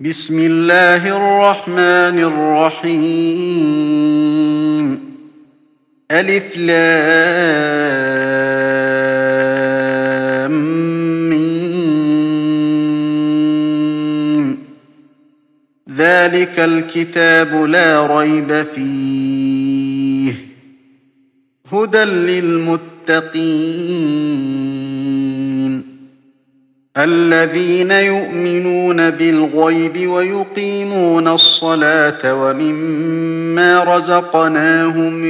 بسم الله الرحمن الرحيم ألف لام ميم ذلك الكتاب لا ريب فيه هدى للمتقين الذين يؤمنون بالغيب ويقيمون الصلاة ومما رزقناهم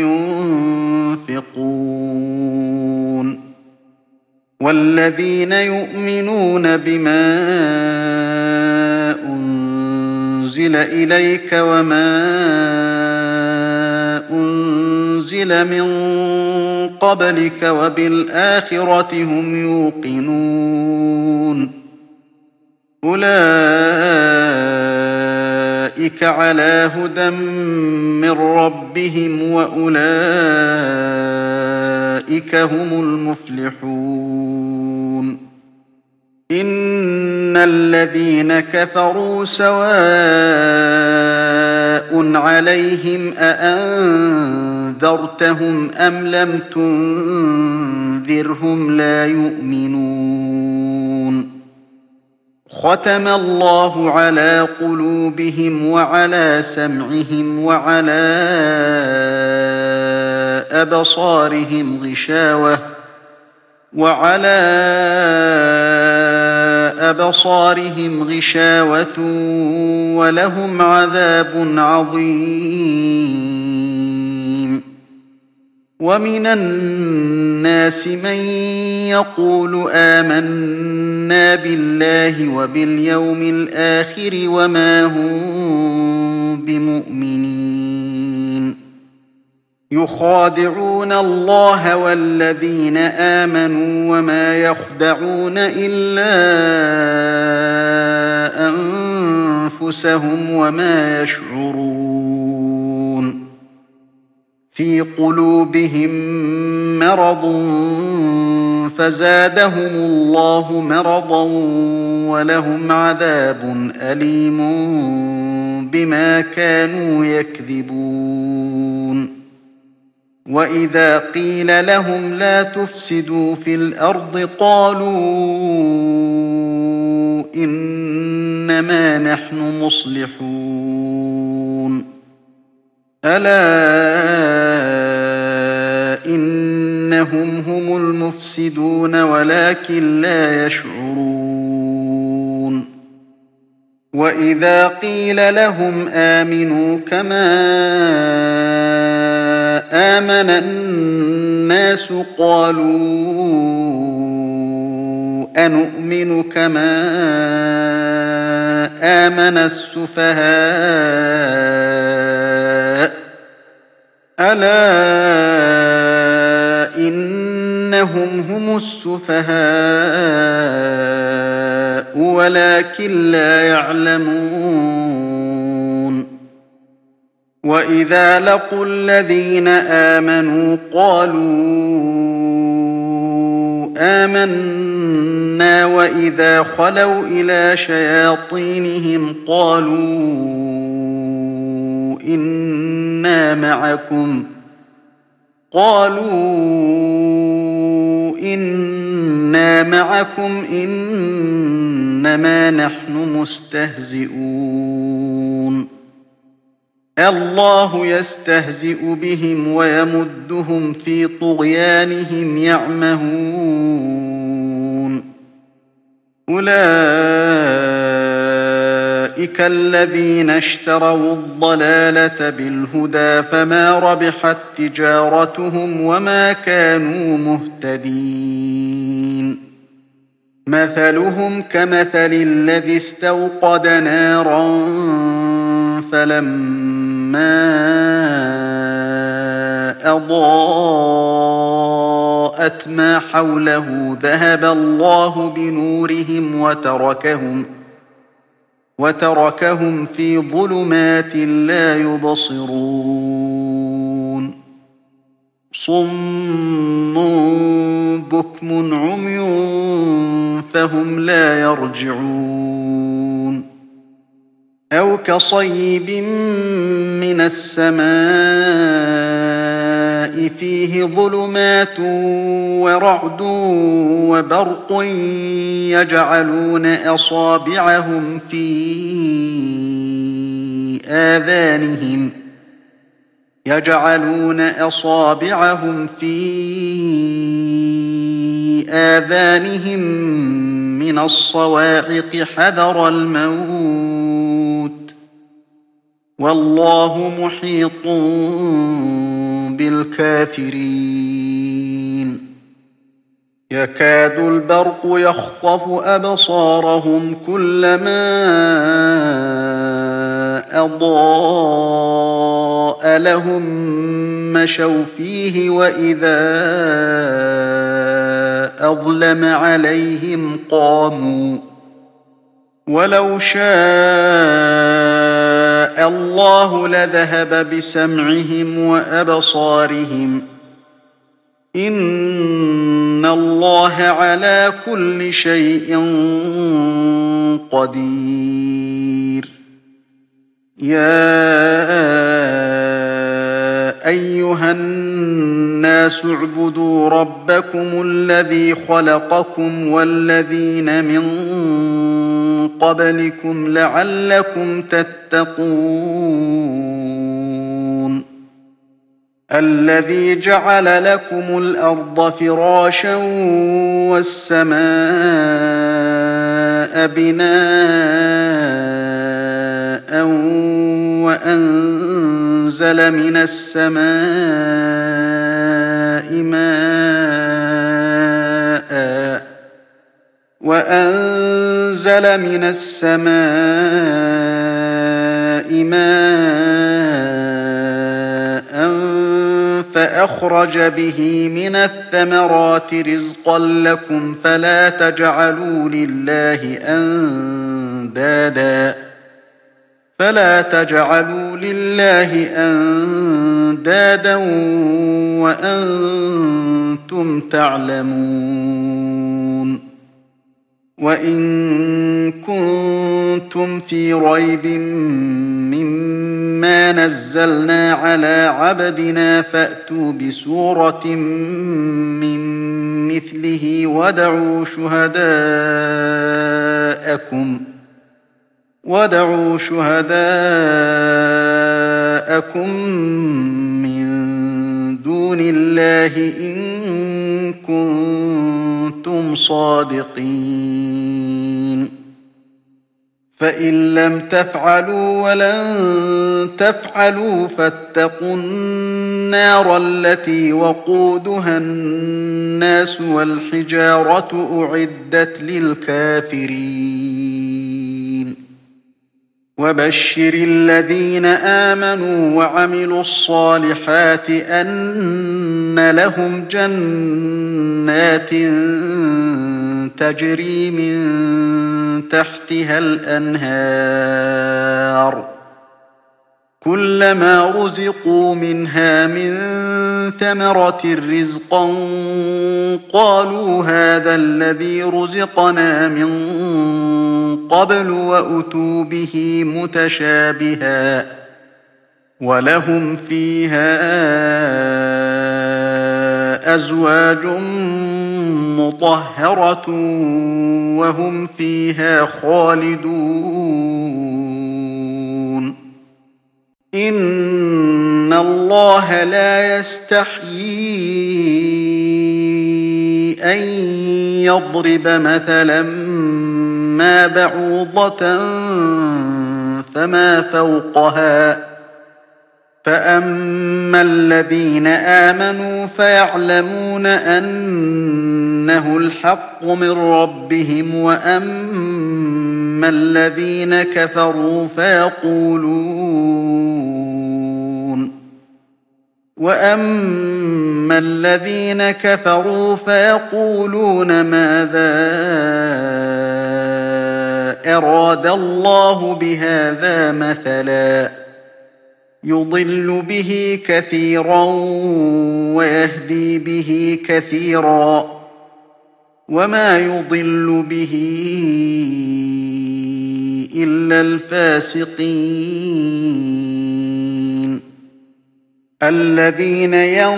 ينفقون والذين يؤمنون بما أنزل إليك وما أنزل من قبلك وبالآخرة هم يوقنون أولئك على هدى من ربهم وأولئك هم المفلحون إن الذين كفروا سواء عليهم أأنذرتهم أم لم تنذرهم لا يؤمنون ختم الله على قلوبهم وعلى سمعهم وعلى أبصارهم غشاوة ولهم عذاب عظيم ومن الناس من يقول آمنا بالله وباليوم الآخر وما هم بمؤمنين يخادعون الله والذين آمنوا وما يخدعون إلا أنفسهم وما يشعرون في قلوبهم مرض فزادهم الله مرضا ولهم عذاب أليم بما كانوا يكذبون وإذا قيل لهم لا تفسدوا في الأرض قالوا إنما نحن مصلحون ألا إنهم هم المفسدون ولكن لا يشعرون وإذا قيل لهم آمنوا كما آمن الناس قالوا أنؤمن كما آمن السفهاء ألا إنهم هم السفهاء ولكن لا يعلمون وإذا لقوا الذين آمنوا قالوا آمنا وإذا خلوا إلى شياطينهم قالوا إنا معكم إنما نحن مستهزئون الله يستهزئ بهم ويمدهم في طغيانهم يعمهون أولئك الذين اشتروا الضلالة بالهدى فما ربحت تجارتهم وما كانوا مهتدين مثلهم كمثل الذي استوقد نارا فلما أضاءت ما حوله ذهب الله بنورهم وتركهم في ظلمات لا يبصرون صم بكم عمي فهم لا يرجعون أو كصيب من السماء فيه ظلمات ورعد وبرق يجعلون أصابعهم في آذانهم من الصواعق حذر الموت والله محيط بالكافرين يكاد البرق يخطف أبصارهم كلما أضاء لهم مشوا فيه وإذا أظلم عليهم قاموا ولو شاء الله لذهب بسمعهم وأبصارهم إن الله على كل شيء قدير يا أيها الناس اعبدوا ربكم الذي خلقكم والذين من قبلكم لعلكم تتقون الذي جعل لكم الأرض فراشا والسماء بناء وأنزل من السماء ماء فأخرج به من الثمرات رزقا لكم فلا تجعلوا لله أندادا وأنتم تعلمون وإن كنتم في ريب مما نزلنا على عبدنا فأتوا بسورة من مثله وادعوا شهداءكم من دون الله إن كنتم صادقين فإن لم تفعلوا ولن تفعلوا فاتقوا النار التي وقودها الناس والحجارة أعدت للكافرين وبشر الذين آمنوا وعملوا الصالحات أن لهم جنات تجري من تحتها الأنهار كلما رزقوا منها من ثمرة رزقا قالوا هذا الذي رزقنا من قبل وأتوا به متشابها ولهم فيها أزواج مطهرة وهم فيها خالدون إن الله لا يستحيي أن يضرب مثلا ما بعوضة فما فوقها فأما الذين آمنوا فيعلمون أنه الحق من ربهم وأما الذين كفروا فيقولون ماذا أراد الله بهذا مثلا يضل به كثيرا ويهدي به كثيرا وما يضل به إلا الفاسقين الذين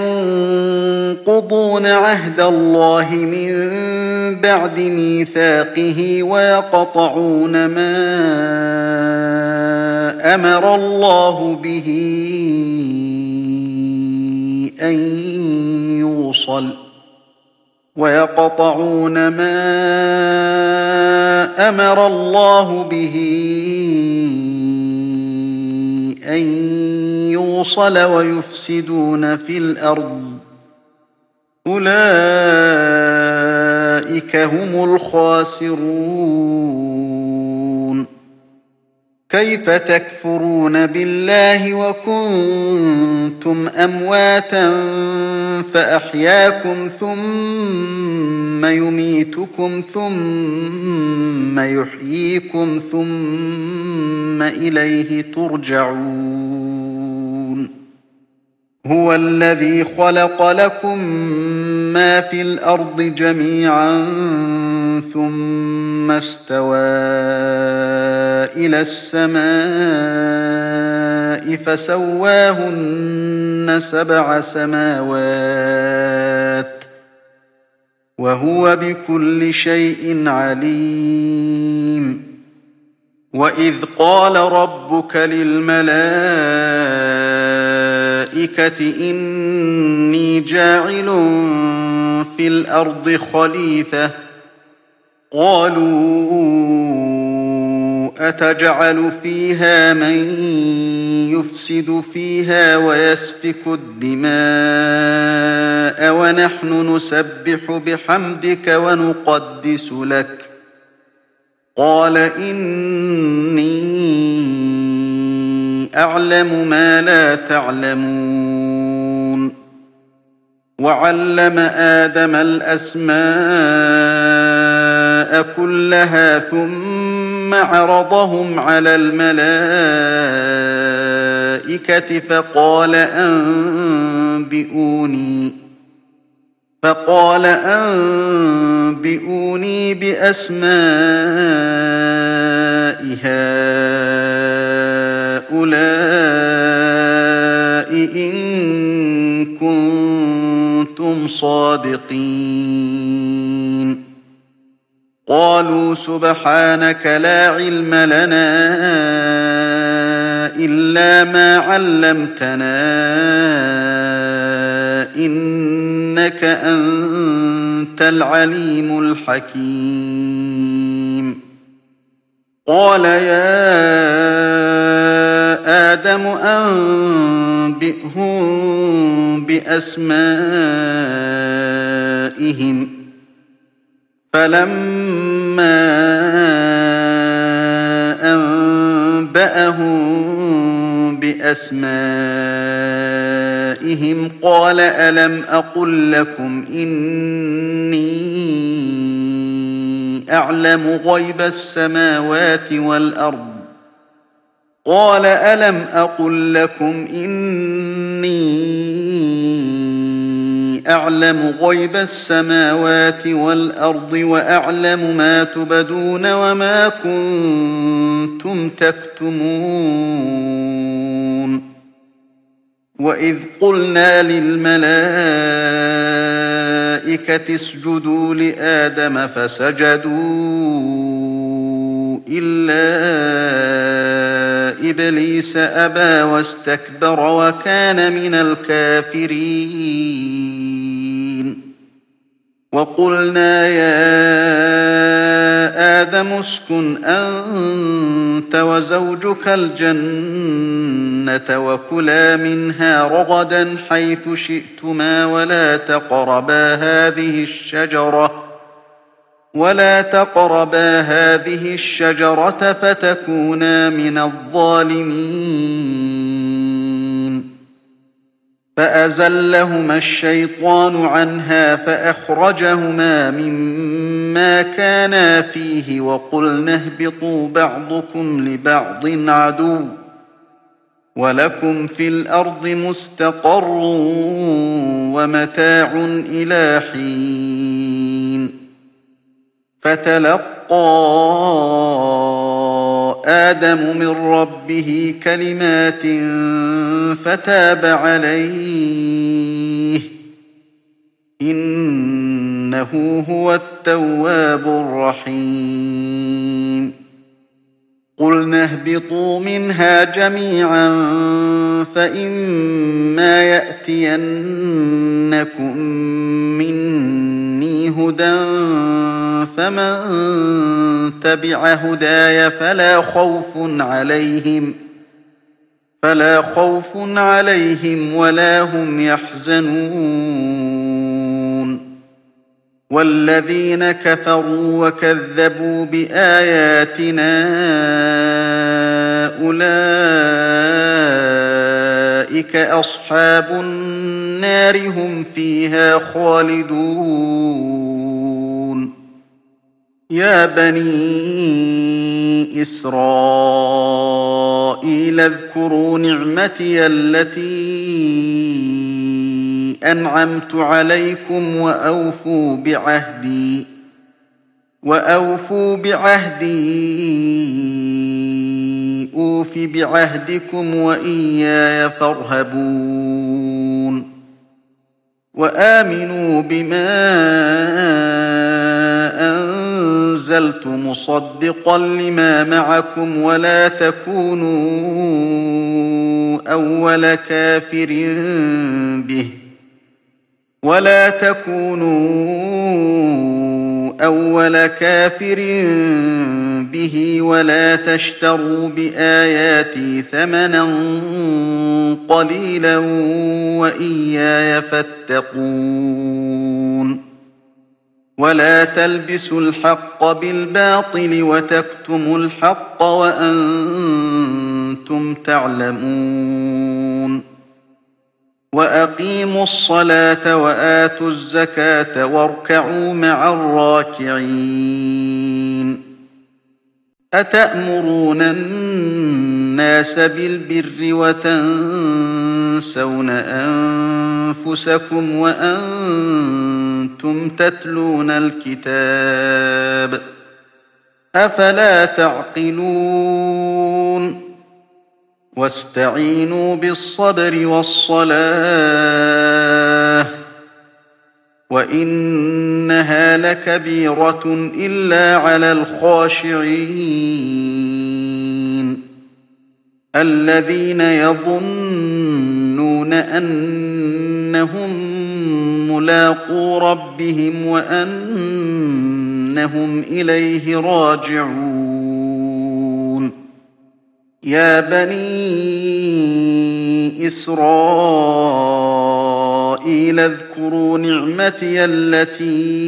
ينقضون عهد الله من بعد ميثاقه ويقطعون ما أمر الله به أن يوصل ويفسدون في الأرض أولئك هم الخاسرون كيف تكفرون بالله وكنتم أمواتا فأحياكم ثم يميتكم ثم يحييكم ثم إليه ترجعون هو الذي خلق لكم ما في الأرض جميعا ثم استوى إلى السماء فسواهن 7 سماوات وهو بكل شيء عليم وإذ قال ربك للملائكة إني جاعل في الأرض خليفة قالوا أتجعل فيها من يفسد فيها ويسفك الدماء ونحن نسبح بحمدك ونقدس لك قال إني أعلم ما لا تعلمون وعلم آدم الأسماء كلها ثم عرضهم على الملائكة فقال أنبئوني بأسماء هؤلاء إن كنتم صادقين قالوا سبحانك لا علم لنا إلا ما علمتنا إنك أنت العليم الحكيم قال يا آدم أنبئهم بأسمائهم فلما أنبأهم بأسمائهم قال ألم أقل لكم إني أعلم غيب السماوات والأرض قال ألم أقل لكم إني أعلم غيب السماوات والأرض وأعلم ما تبدون وما كنتم تكتمون وإذ قلنا للملائكة اسجدوا لآدم فسجدوا إلا إبليس أبى واستكبر وكان من الكافرين وقلنا يا آدم اسكن أنت وزوجك الجنة وكلا منها رغدا حيث شئتما ولا تقربا هذه الشجرة فتكونا من الظالمين فأزلهما الشيطان عنها فأخرجهما مما كانا فيه وقلنا اهبطوا بعضكم لبعض عدو ولكم في الأرض مستقر ومتاع إلى حين فتلقى آدم من ربه كلمات فتاب عليه إنه هو التواب الرحيم قلنا اهبطوا منها جميعا فإما يأتينكم مني هدى فمن تبع هداي فلا خوف عليهم ولا هم يحزنون والذين كفروا وكذبوا بآياتنا أولئك أصحاب النار هم فيها خالدون يا بني إسرائيل اذكروا نعمتي التي أنعمت عليكم وأوفوا بعهدي أوف بعهدكم وإياي فارهبون وآمنوا بما أنزلت مصدقا لما معكم ولا تكونوا أول كافر به ولا تشتروا بآياتي ثمنا قليلا وإياي فاتقون ولا تلبسوا الحق بالباطل وتكتموا الحق وأنتم تعلمون وأقيموا الصلاة وآتوا الزكاة واركعوا مع الراكعين أتأمرون الناس بالبر وتنسون أنفسكم وأنتم تتلون الكتاب أفلا تعقلون واستعينوا بالصبر والصلاة وإنها لكبيرة إلا على الخاشعين الذين يظنون أنهم ملاقو ربهم وأنهم إليه راجعون يا بني إسرائيل اذكروا نعمتي التي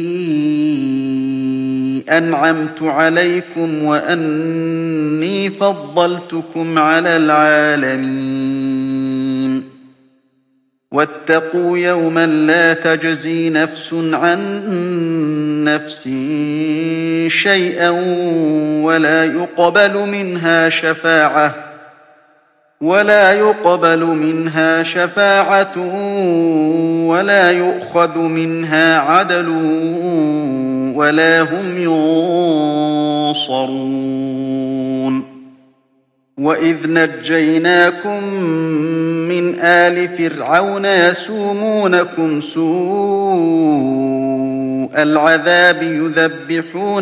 أنعمت عليكم وأني فضلتكم على العالمين واتقوا يوما لا تجزي نفس عن نفس شيئا ولا يقبل منها شفاعة ولا يؤخذ منها عدل ولا هم ينصرون وإذ نجيناكم من آل فرعون يسومونكم سوء العذاب يذبحون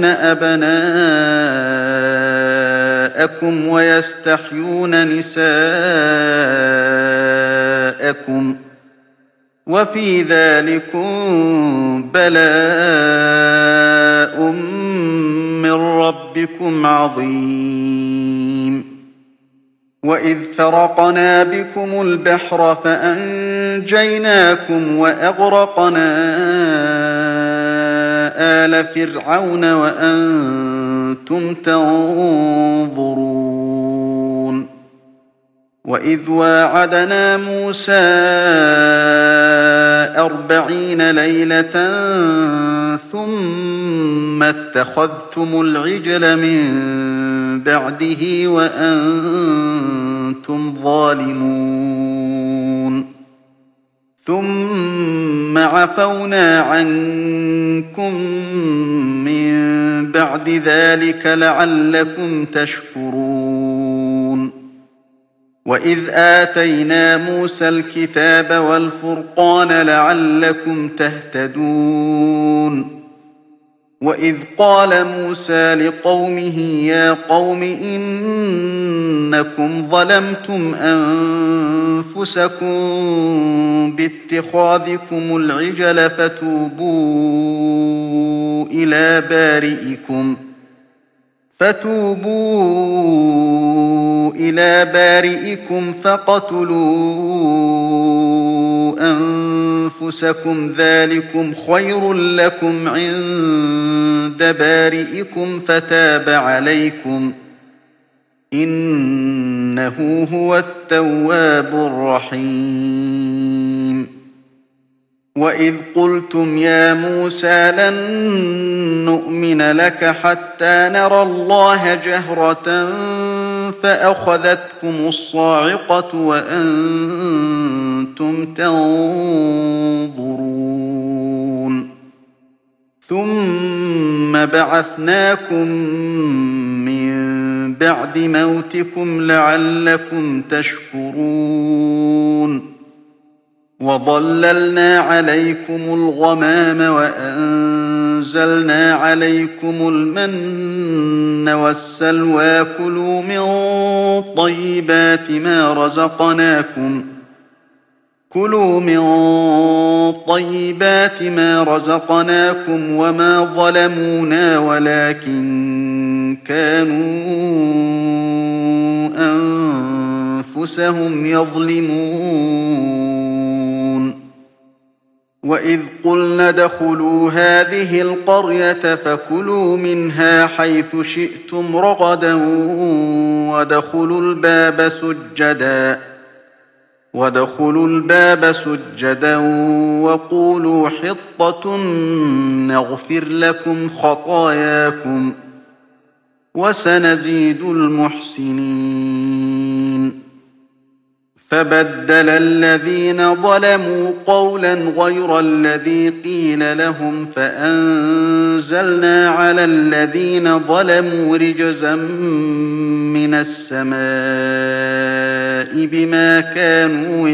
أبناءكم ويستحيون نساءكم وفي ذلكم بلاء من ربكم عظيم وإذ فرقنا بكم البحر فأنجيناكم وأغرقنا آل فرعون وأنتم تنظرون وإذ واعدنا موسى 40 ليلة ثم اتخذتم العجل من بعده وأنتم ظالمون ثم عفونا عنكم من بعد ذلك لعلكم تشكرون وإذ آتينا موسى الكتاب والفرقان لعلكم تهتدون وإذ قال موسى لقومه يا قوم إنكم ظلمتم أنفسكم باتخاذكم العجل فتوبوا إلى بارئكم فاقتلوا أنفسكم ذلكم خير لكم عند بارئكم فتاب عليكم إنه هو التواب الرحيم وإذ قلتم يا موسى لن نؤمن لك حتى نرى الله جهرة فأخذتكم الصاعقة وأنتم تنظرون ثم بعثناكم من بعد موتكم لعلكم تشكرون وظللنا عليكم الغمام وأنزلنا عليكم المن والسلوى كلوا من طيبات ما رزقناكم وما ظلمونا ولكن كانوا أنفسهم يظلمون وإذ قلنا ادخلوا هذه القرية فكلوا منها حيث شئتم رغدا وادخلوا الباب سجدا وقولوا حطة نغفر لكم خطاياكم وسنزيد المحسنين فبدل الذين ظلموا قولا غير الذي قيل لهم فأنزلنا على الذين ظلموا رجزا من السماء بما كانوا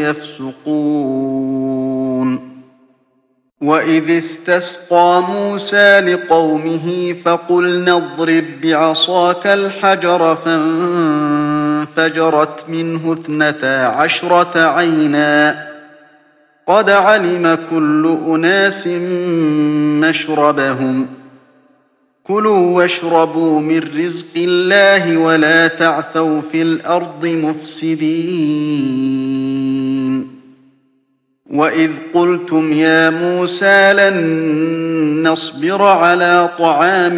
يفسقون وإذ استسقى موسى لقومه فقلنا اضرب بعصاك الحجر فانفجرت منه 12 عينا قد علم كل أناس مشربهم كلوا واشربوا من رزق الله ولا تعثوا في الأرض مفسدين وإذ قلتم يا موسى لن نصبر على طعام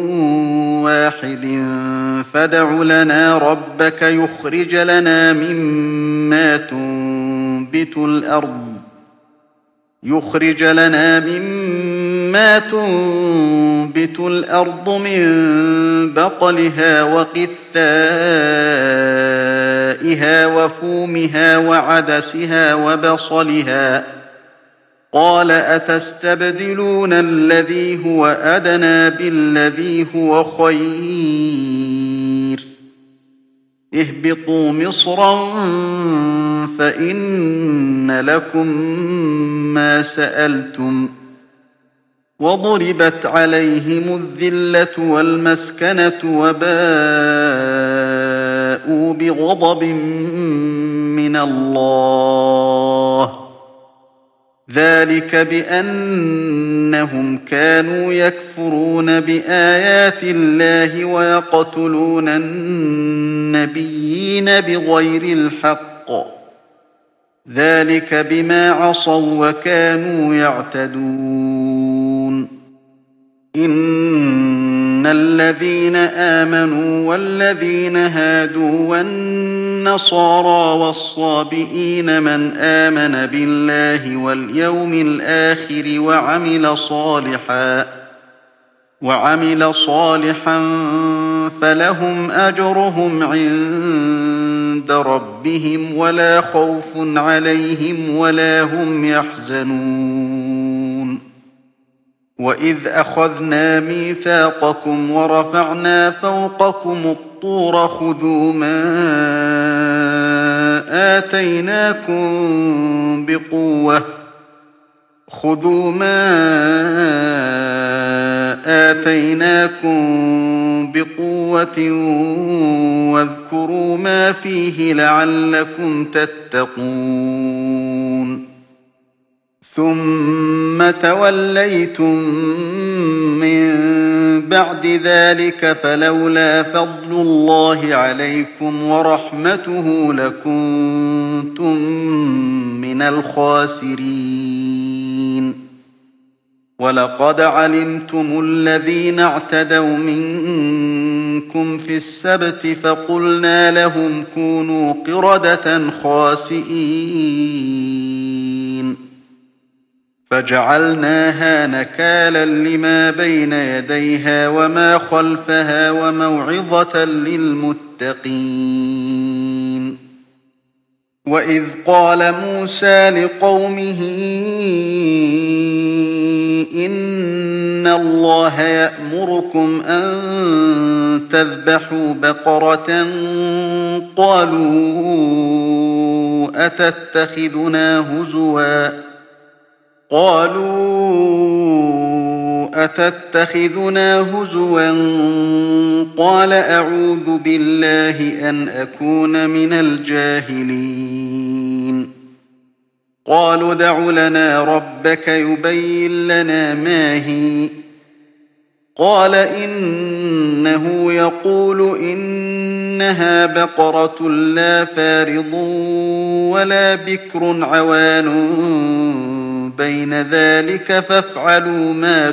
واحد فادع لنا ربك يخرج لنا مما تنبت الأرض من بقلها وقثائها وفومها وعدسها وبصلها قال أتستبدلون الذي هو أدنى بالذي هو خير اهبطوا مصرا فإن لكم ما سألتم وضربت عليهم الذلة والمسكنة وباءوا بغضب من الله ذلك بأنهم كانوا يكفرون بآيات الله ويقتلون النبيين بغير الحق ذلك بما عصوا وكانوا يعتدون إن الذين آمنوا والذين هادوا والنصارى والصابئين من آمن بالله واليوم الآخر وعمل صالحا فلهم أجرهم عند ربهم ولا خوف عليهم ولا هم يحزنون وإذ أخذنا ميثاقكم ورفعنا فوقكم الطور خذوا ما آتيناكم بقوة واذكروا ما فيه لعلكم تتقون ثم توليتم من بعد ذلك فلولا فضل الله عليكم ورحمته لكنتم من الخاسرين ولقد علمتم الذين اعتدوا منكم في السبت فقلنا لهم كونوا قردة خاسئين فجعلناها نكالا لما بين يديها وما خلفها وموعظة للمتقين وإذ قال موسى لقومه إن الله يأمركم أن تذبحوا بقرة قالوا أتتخذنا هزوا قال أعوذ بالله أن أكون من الجاهلين قالوا ادع لنا ربك يبين لنا ما هي قال إنه يقول إنها بقرة لا فارض ولا بكر عوان بين ذلك فافعلوا ما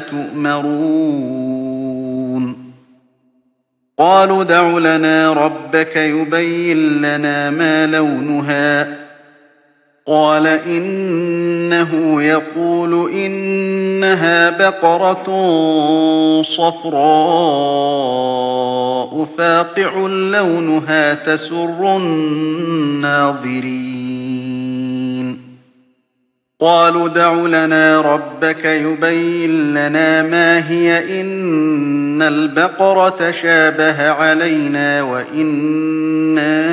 تؤمرون قالوا ادع لنا ربك يبين لنا ما لونها قال إنه يقول إنها بقرة صفراء فاقع لونها تسر الناظرين قالوا ادع لنا ربك يبين لنا ما هي إن البقرة شابه علينا وإنا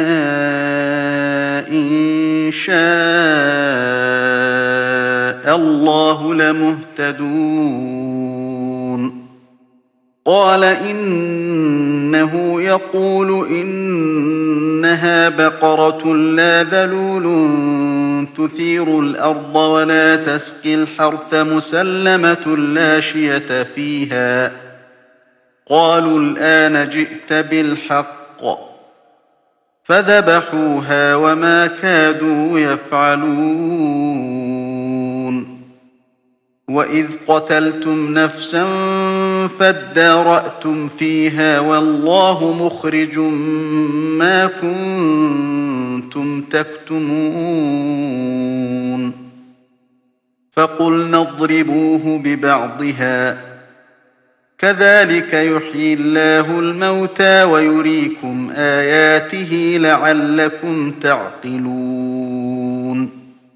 إن شاء الله لمهتدون قال إنه يقول إنها بقرة لا ذلول تثير الأرض ولا تسقي الحرث مسلمة لا شية فيها قالوا الآن جئت بالحق فذبحوها وما كادوا يفعلون وإذ قتلتم نفسا فادارأتم فيها والله مخرج ما كنتم تكتمون فقلنا اضربوه ببعضها كذلك يحيي الله الموتى ويريكم آياته لعلكم تعقلون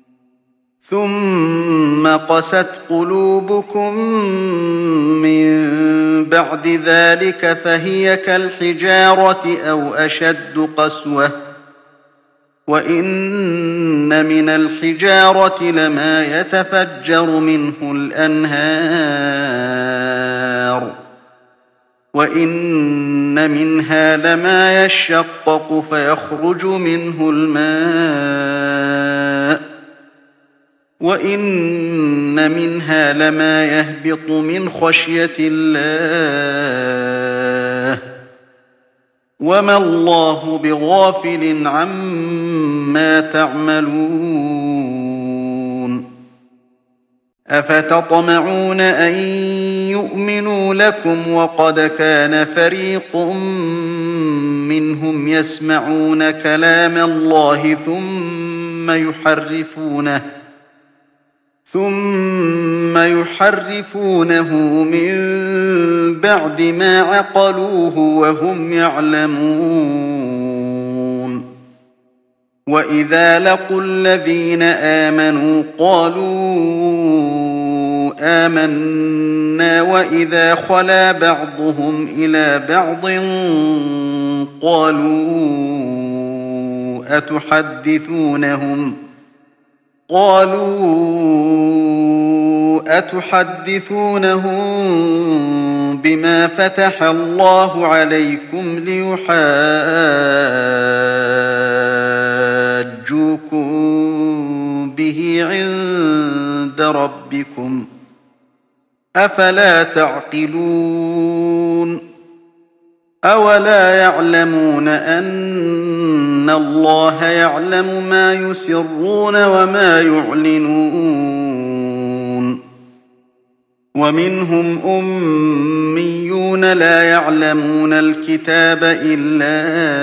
ثم قست قلوبكم من بعد ذلك فهي كالحجارة أو أشد قسوة وإن من الحجارة لما يتفجر منه الأنهار وإن منها لما يشقق فيخرج منه الماء وإن منها لما يهبط من خشية الله وما الله بغافل عما تعملون أفتطمعون أن يؤمنوا لكم وقد كان فريق منهم يسمعون كلام الله ثم يحرفونه من بعد ما عقلوه وهم يعلمون وإذا لقوا الذين آمنوا قالوا آمنا وإذا خلا بعضهم إلى بعض قالوا أتحدثونهم بما فتح الله عليكم ليحاجوكم به عند ربكم أفلا تعقلون أولا يعلمون أن الله يعلم ما يسرون وما يعلنون ومنهم أميون لا يعلمون الكتاب إلا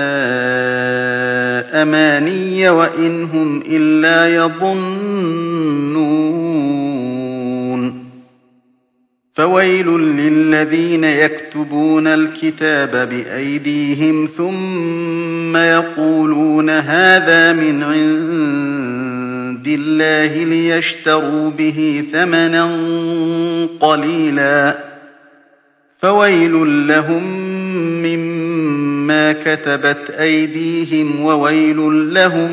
أماني وإن هم إلا يظنون فويل للذين يكتبون الكتاب بأيديهم ثم يقولون هذا من عند الله ليشتروا به ثمنا قليلا فويل لهم مما كتبت أيديهم وويل لهم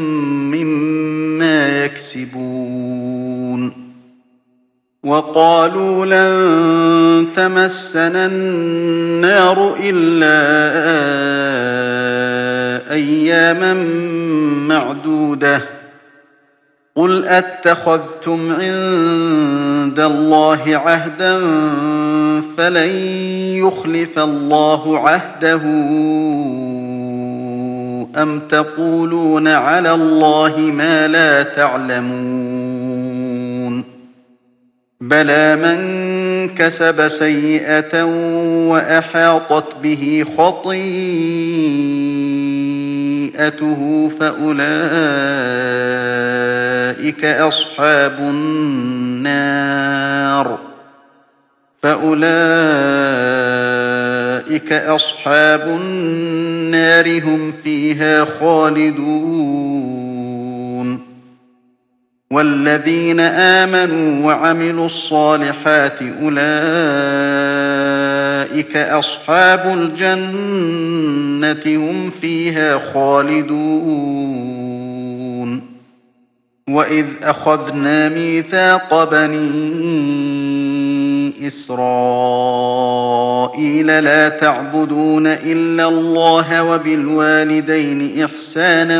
مما يكسبون وقالوا لن تمسنا النار إلا أياما معدودة قل أتخذتم عند الله عهدا فلن يخلف الله عهده أم تقولون على الله ما لا تعلمون بلى من كسب سيئة وأحاطت به خطيئته فأولئك أصحاب النار هم فيها خالدون والذين آمنوا وعملوا الصالحات أولئك أصحاب الجنة هم فيها خالدون وإذ أخذنا ميثاق بني إسرائيل لا تعبدون إلا الله وبالوالدين إحسانا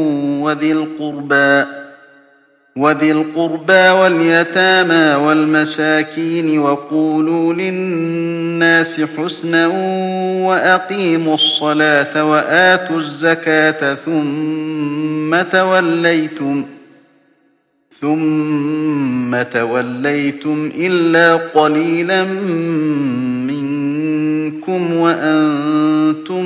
وذي القربى واليتامى والمساكين وقولوا للناس حسنا وأقيموا الصلاة وآتوا الزكاة ثم توليتم إلا قليلا منكم وأنتم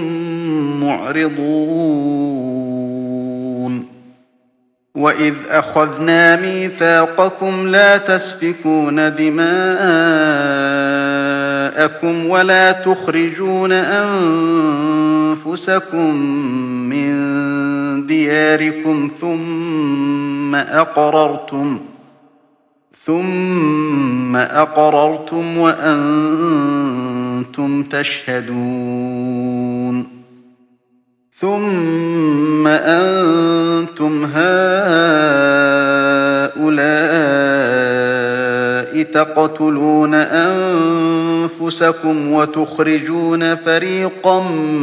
معرضون وإذ أخذنا ميثاقكم لا تسفكون دماءكم ولا تخرجون أنفسكم من دياركم ثم أقررتم وأنتم تشهدون ثم أنتم هؤلاء تقتلون أنفسكم وتخرجون فريقا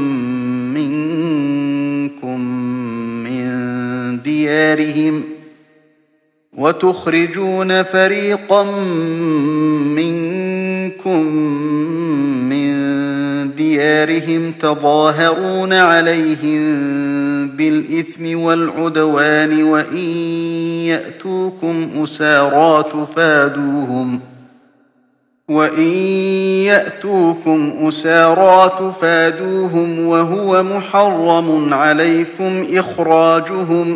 منكم من ديارهم تظاهرون عليهم بالإثم والعدوان وإن يأتوكم أسارى تفادوهم وهو محرم عليكم إخراجهم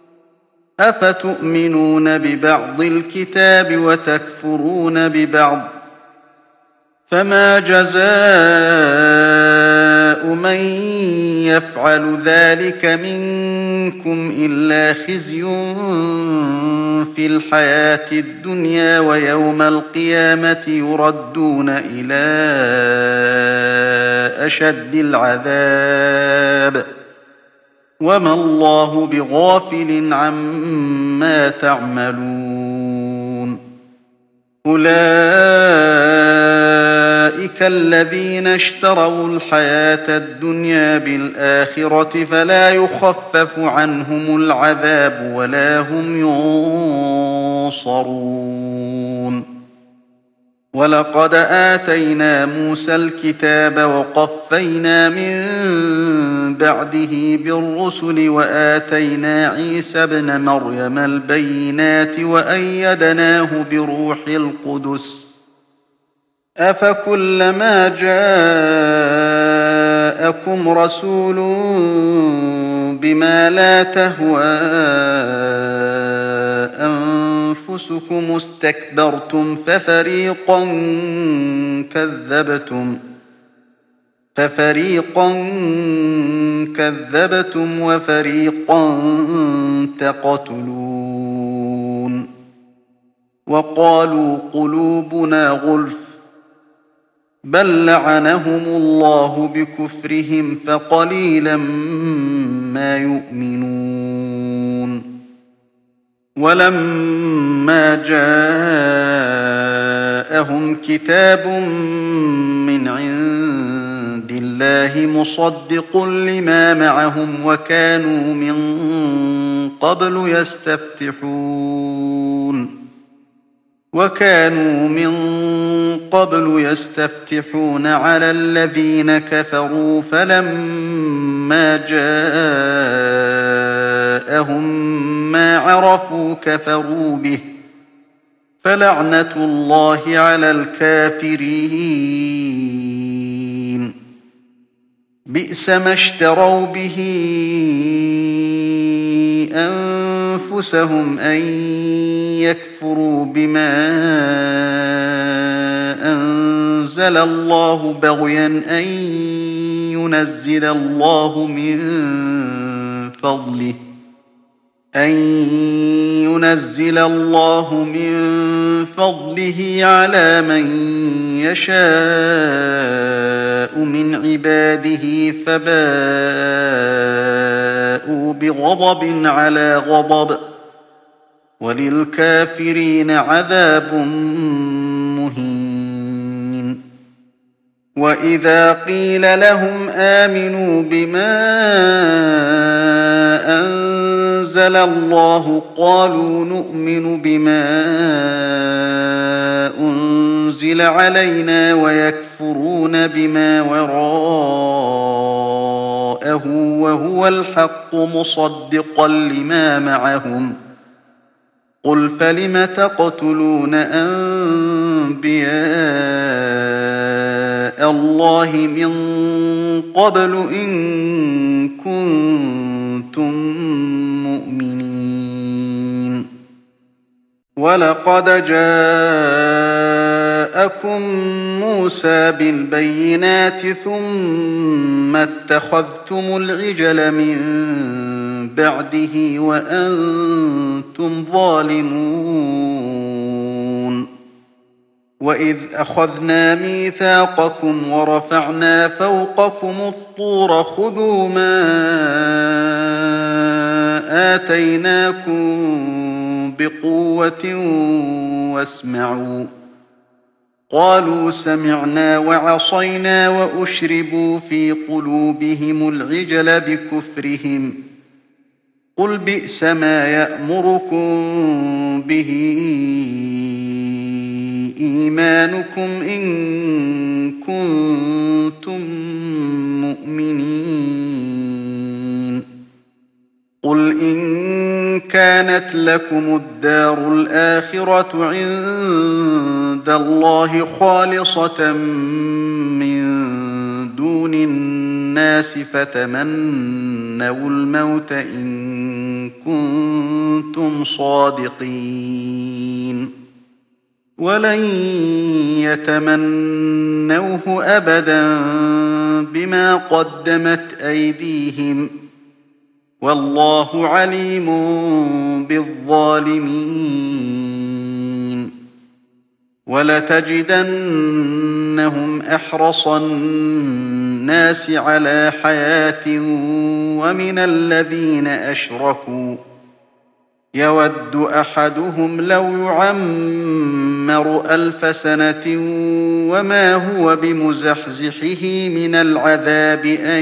أفتؤمنون ببعض الكتاب وتكفرون ببعض فما جزاء من يفعل ذلك منكم إلا خزي في الحياة الدنيا ويوم القيامة يردون إلى أشد العذاب وما الله بغافل عما تعملون أولئك الذين اشتروا الحياة الدنيا بالآخرة فلا يخفف عنهم العذاب ولا هم ينصرون ولقد آتينا موسى الكتاب وقفينا من بعده بالرسل وآتينا عيسى ابن مريم البينات وأيدناه بروح القدس أفكلما جاءكم رسول بما لا تهوى أنفسكم استكبرتم ففريقا كذبتم وفريقا تقتلون وقالوا قلوبنا غلف بل لعنهم الله بكفرهم فقليلا ما يؤمنون ولما جاءهم كتاب من عند الله مصدق لما معهم وكانوا من قبل يستفتحون على الذين كفروا فلما جاءهم ما عرفوا كفروا به فلعنة الله على الكافرين بئس ما اشتروا به أنفسهم أن يكفروا بما أنزل الله بغيا أن ينزل الله من فضله على من يشاء من عباده فباءوا بغضب على غضب وللكافرين عذاب مهين وإذا قيل لهم آمنوا بما أنزل الله قالوا نؤمن بما أنزل علينا ويكفرون بما وراءه وهو الحق مصدقا لما معهم قل فلم تقتلون أنبياء الله من قبل إن كنتم مؤمنين ولقد جاءكم موسى بالبينات ثم اتخذتم العجل من بعده وأنتم ظالمون وإذ أخذنا ميثاقكم ورفعنا فوقكم الطور خذوا ما آتيناكم بقوة واسمعوا قالوا سمعنا وعصينا وأشربوا في قلوبهم العجل بكفرهم قل بئس ما يأمركم به إيمانكم إن كنتم مؤمنين قل إن كانت لكم الدار الآخرة عند الله خالصة من دون الناس فتمنوا الموت إن كنتم صادقين ولن يتمنوه أبدا بما قدمت أيديهم والله عليم بالظالمين ولتجدنهم أحرص الناس على حياة ومن الذين أشركوا يود أحدهم لو يعمر 1000 سنة وما هو بمزحزحه من العذاب أن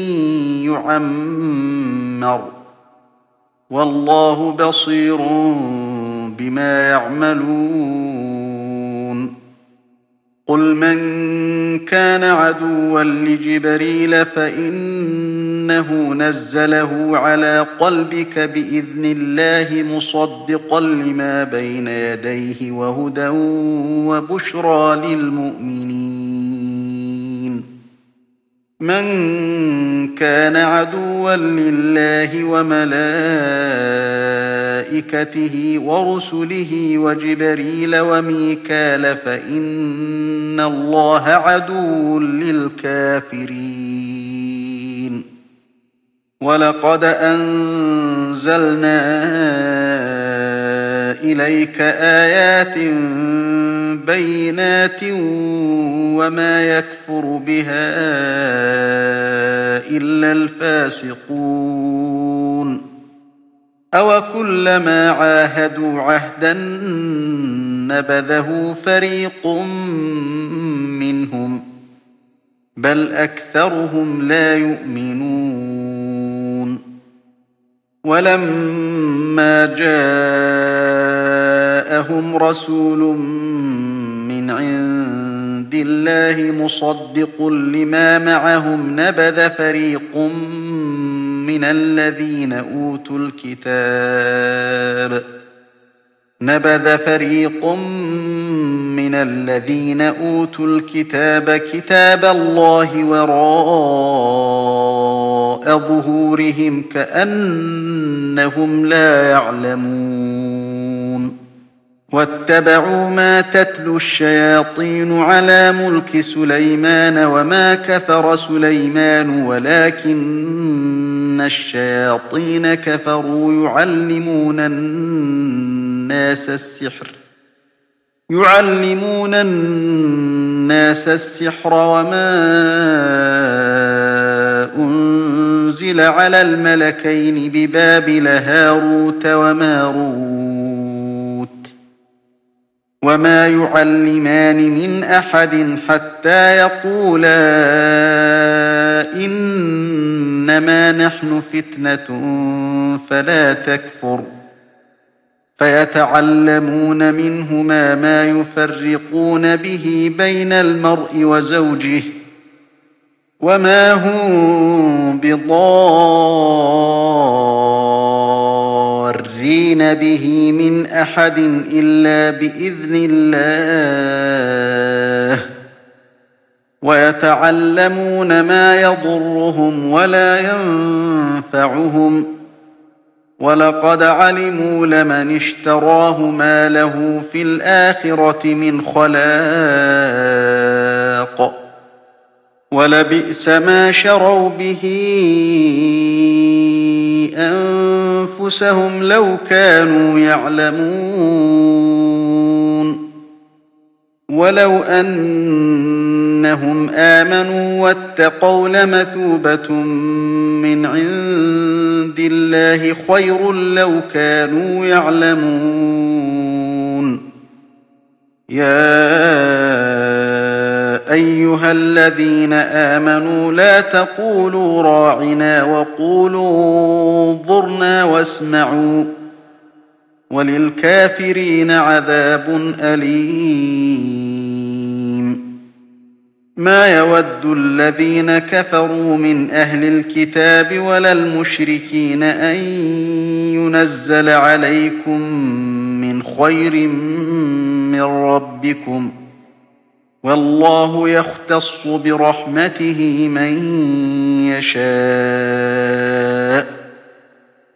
يعمر والله بصير بما يعملون قل من كان عدوا لجبريل فإنه نزله على قلبك بإذن الله مصدقا لما بين يديه وهدى وبشرى للمؤمنين من كان عدوا لله وملائكته ورسله وجبريل وميكال فإن الله عدو للكافرين ولقد أنزلنا إليك آيات بينات وما يكفر بها إلا الفاسقون أوكلما عاهدوا عهدا نبذه فريق منهم بل أكثرهم لا يؤمنون ولما جاءهم رسول من عند الله مصدق لما معهم نبذ فريق من الذين أوتوا الكتاب كتاب الله وراء ظهورهم كأنهم لا يعلمون واتبعوا ما تتلو الشياطين على ملك سليمان وما كفر سليمان ولكن الشياطين كفروا يعلمون الناس السحر وما أنزل على الملكين ببابل هاروت وماروت وما يعلمان من أحد حتى يقولا إنما نحن فتنة فلا تكفر فيتعلمون منهما ما يفرقون به بين المرء وزوجه وما هم بضارين به من أحد إلا بإذن الله ويتعلمون ما يضرهم ولا ينفعهم ولقد علموا لمن اشتراه ما له في الآخرة من خلاق ولبئس ما شروا به أنفسهم لو كانوا يعلمون ولو أنهم آمنوا واتقوا لمثوبة من عند الله خير لو كانوا يعلمون يا أيها الذين آمنوا لا تقولوا راعنا وقولوا انظرنا واسمعوا وللكافرين عذاب أليم ما يود الذين كفروا من أهل الكتاب ولا المشركين أن ينزل عليكم من خير من ربكم والله يختص برحمته من يشاء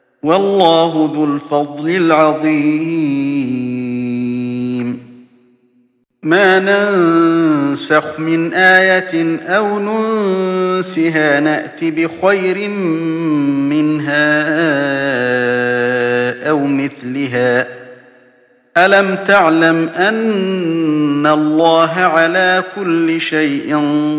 والله ذو الفضل العظيم ما ننسخ من آية أو ننسها نأت بخير منها أو مثلها ألم تعلم أن الله على كل شيء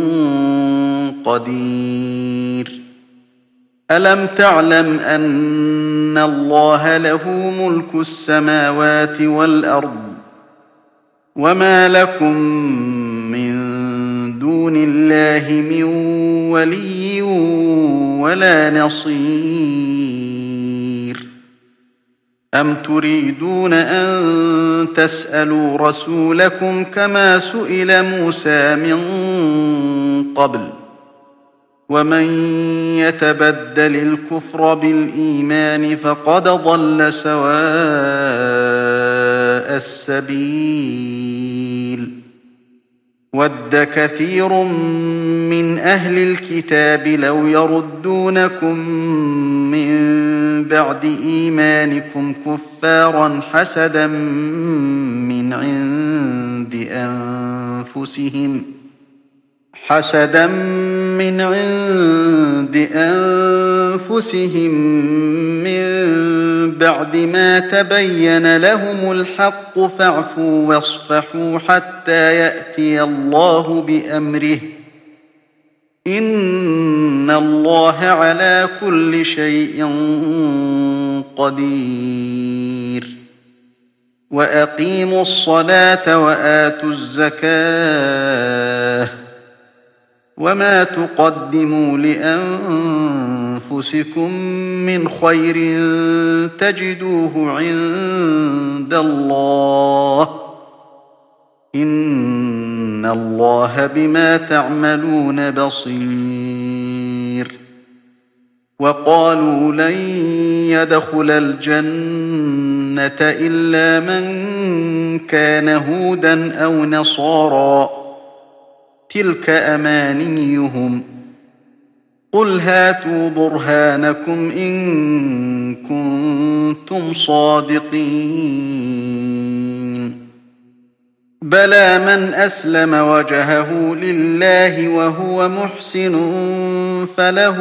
قدير ألم تعلم أن الله له ملك السماوات والأرض وما لكم من دون الله من ولي ولا نصير أم تريدون أن تسألوا رسولكم كما سئل موسى من قبل ومن يتبدل الكفر بالإيمان فقد ضل سواء السبيل ود كثير من أهل الكتاب لو يردونكم من بعد إيمانكم كفارا حسدا من عند أنفسهم من بعد ما تبين لهم الحق فاعفوا واصفحوا حتى يأتي الله بأمره إن الله على كل شيء قدير وأقيموا الصلاة وآتوا الزكاة وما تقدموا لأنفسكم من خير تجدوه عند الله إن الله بما تعملون بصير وقالوا لن يدخل الجنة إلا من كان هودا أو نصارى تلك أمانيهم قل هاتوا برهانكم إن كنتم صادقين بلى من أسلم وجهه لله وهو محسن فله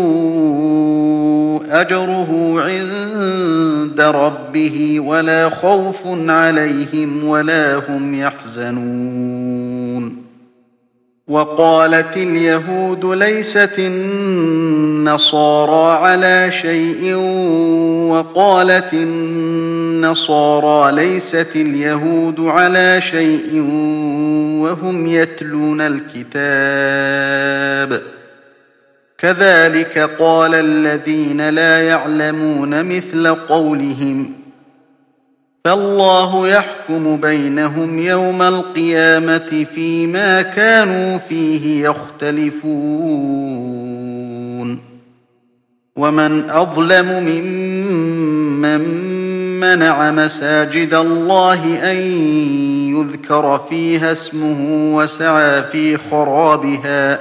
أجره عند ربه ولا خوف عليهم ولا هم يحزنون وقالت اليهود ليست النصارى على شيء وقالت النصارى ليست اليهود على شيء وهم يتلون الكتاب كذلك قال الذين لا يعلمون مثل قولهم فالله يحكم بينهم يوم القيامة فيما كانوا فيه يختلفون ومن أظلم ممن منع مساجد الله أن يذكر فيها اسمه وسعى في خرابها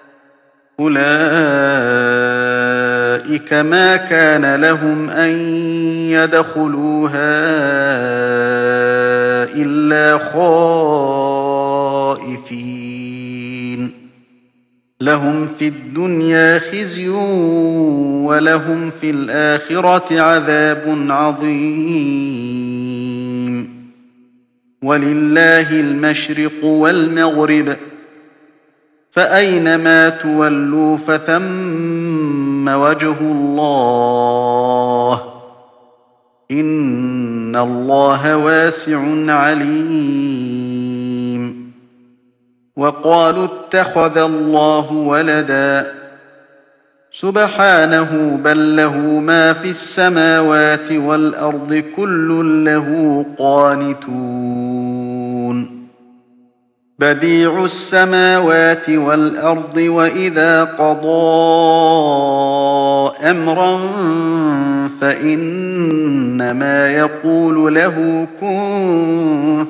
أولئك ما كان لهم أن يدخلوها إلا خائفين لهم في الدنيا خزي ولهم في الآخرة عذاب عظيم ولله المشرق والمغرب فأينما تولوا فثم وجه الله إن الله واسع عليم وقالوا اتخذ الله ولدا سبحانه بل له ما في السماوات والأرض كل له قانتون بديع السماوات والأرض وإذا قضى أمرا فإنما يقول له كن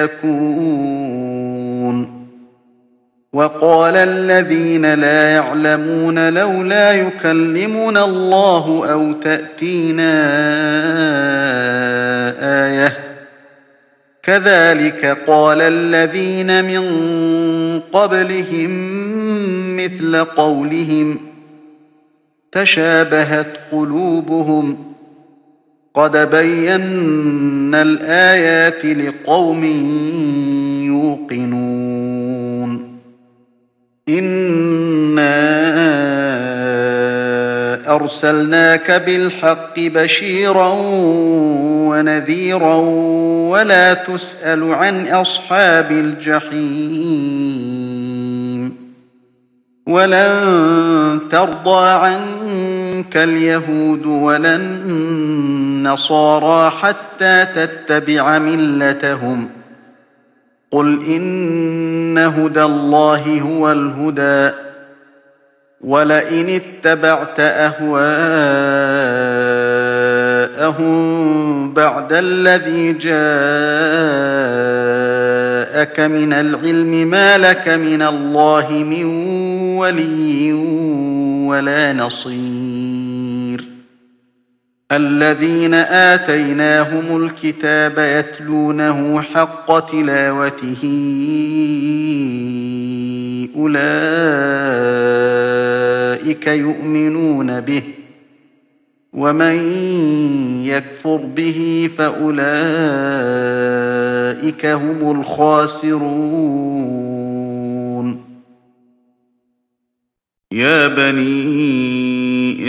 فيكون وقال الذين لا يعلمون لولا يكلمنا الله أو تأتينا آية كذلك قال الذين من قبلهم مثل قولهم تشابهت قلوبهم قد بينا الآيات لقوم يوقنون إنا أرسلناك بالحق بشيرا ونذيرا ولا تسأل عن أصحاب الجحيم ولن ترضى عنك اليهود ولا النصارى حتى تتبع ملتهم قل إن هدى الله هو الهدى ولئن اتبعت أهواءهم بعد الذي جاءك من العلم ما لك من الله من ولي ولا نصير الذين آتيناهم الكتاب يتلونه حق تلاوته أولئك يؤمنون به ومن يكفر به فأولئك هم الخاسرون يا بني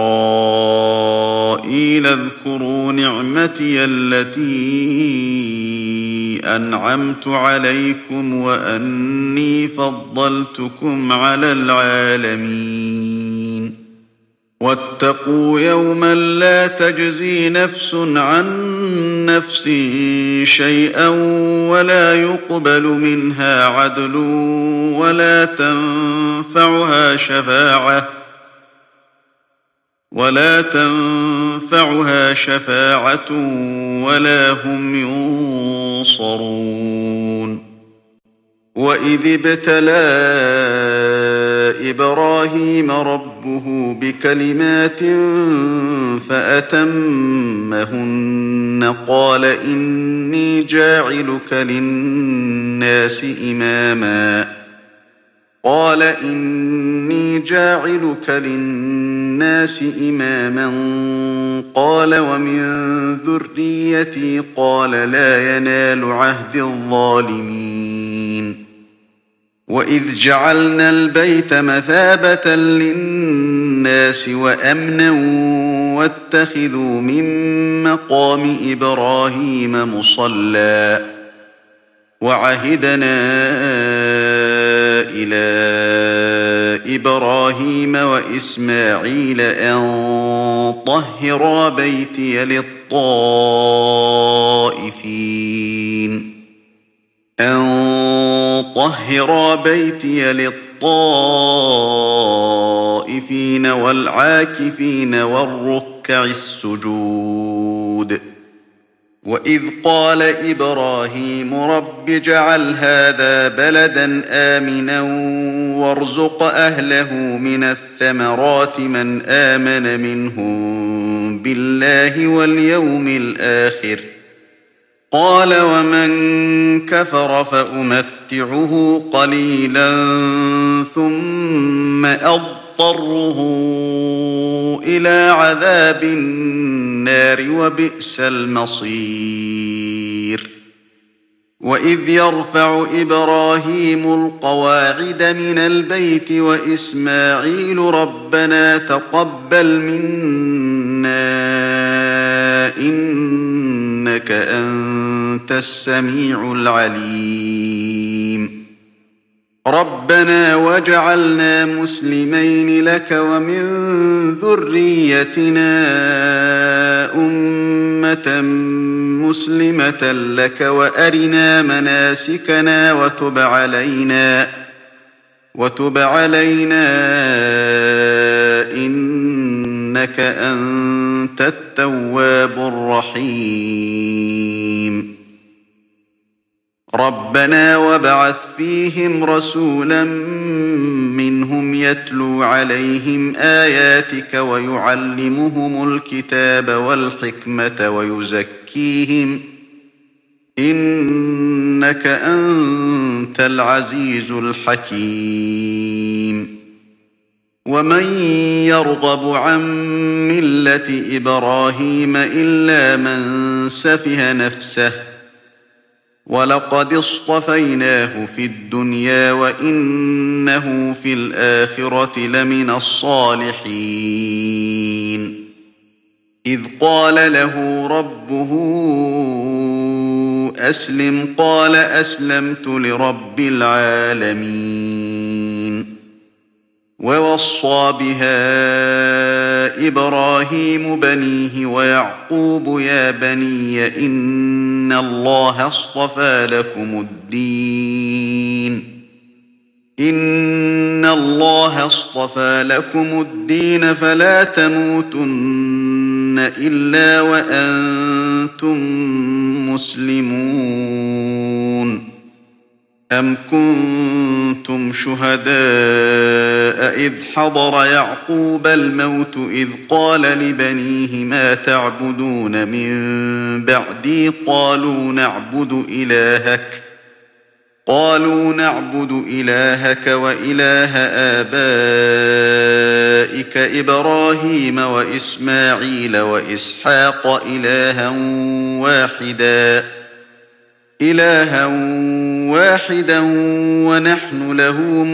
إسرائيل اذكروا نعمتي التي أنعمت عليكم وأني فضلتكم على العالمين واتقوا يوما لا تجزي نفس عن نفس شيئا ولا يقبل منها عدل ولا تنفعها شفاعة ولا هم ينصرون وإذ ابتلى إبراهيم ربه بكلمات فأتمهن قال إني جاعلك للناس إماما قال ومن ذريتي قال لا ينال عهد الظالمين وإذ جعلنا البيت مثابة للناس وأمنا واتخذوا من مقام إبراهيم مصلى وعهدنا إلى إبراهيم وإسماعيل أن طهرا بيتي للطائفين والعاكفين والركع السجود وإذ قال إبراهيم رب اجعل هذا بلدا آمنا وارزق أهله من الثمرات من آمن منهم بالله واليوم الآخر قال ومن كفر فأمتعه قليلا ثم أضطره إلى عذاب النار وبئس المصير وإذ يرفع إبراهيم القواعد من البيت وإسماعيل ربنا تقبل منا إنك أنت السميع العليم ربنا واجعلنا مسلمين لك ومن ذريتنا أمة مسلمة لك وأرنا مناسكنا وتب علينا إنك أنت التواب الرحيم ربنا وابعث فيهم رسولا منهم يتلو عليهم آياتك ويعلمهم الكتاب والحكمة إنك أنت العزيز الحكيم ومن يرغب عن ملة إبراهيم إلا من سفه نفسه ولقد اصطفيناه في الدنيا وإنه في الآخرة لمن الصالحين إذ قال له ربه أسلم قال أسلمت لرب العالمين ووصى بها إبراهيم بنيه ويعقوب يا بني إن الله اصطفى لكم الدين فلا تموتن إلا وأنتم مسلمون أم كنتم شهداء إذ حضر يعقوب الموت إذ قال لبنيه ما تعبدون من بعدي قالوا نعبد إلهك وإله آبائك إبراهيم وإسماعيل وإسحاق إلها واحدا ونحن له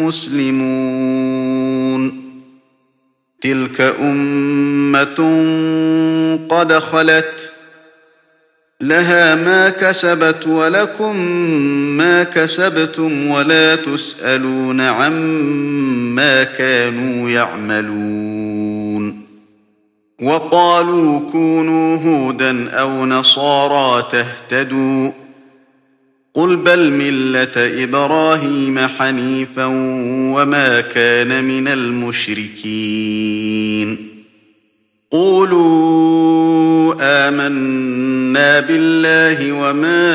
مسلمون تلك أمة قد خلت لها ما كسبت ولكم ما كسبتم ولا تسألون عما كانوا يعملون وقالوا كونوا هودا أو نصارى تهتدوا قل بل ملة إبراهيم حنيفا وما كان من المشركين قولوا آمنا بالله وما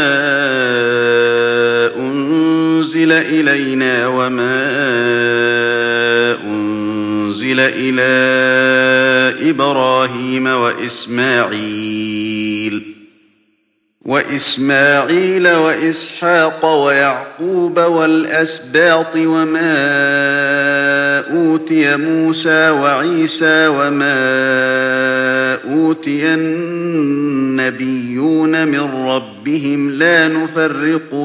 أنزل إلينا وما أنزل إلى إبراهيم وإسماعيل وإسحاق ويعقوب والأسباط وما أوتي موسى وعيسى وما أوتي النبيون من ربهم لا نفرق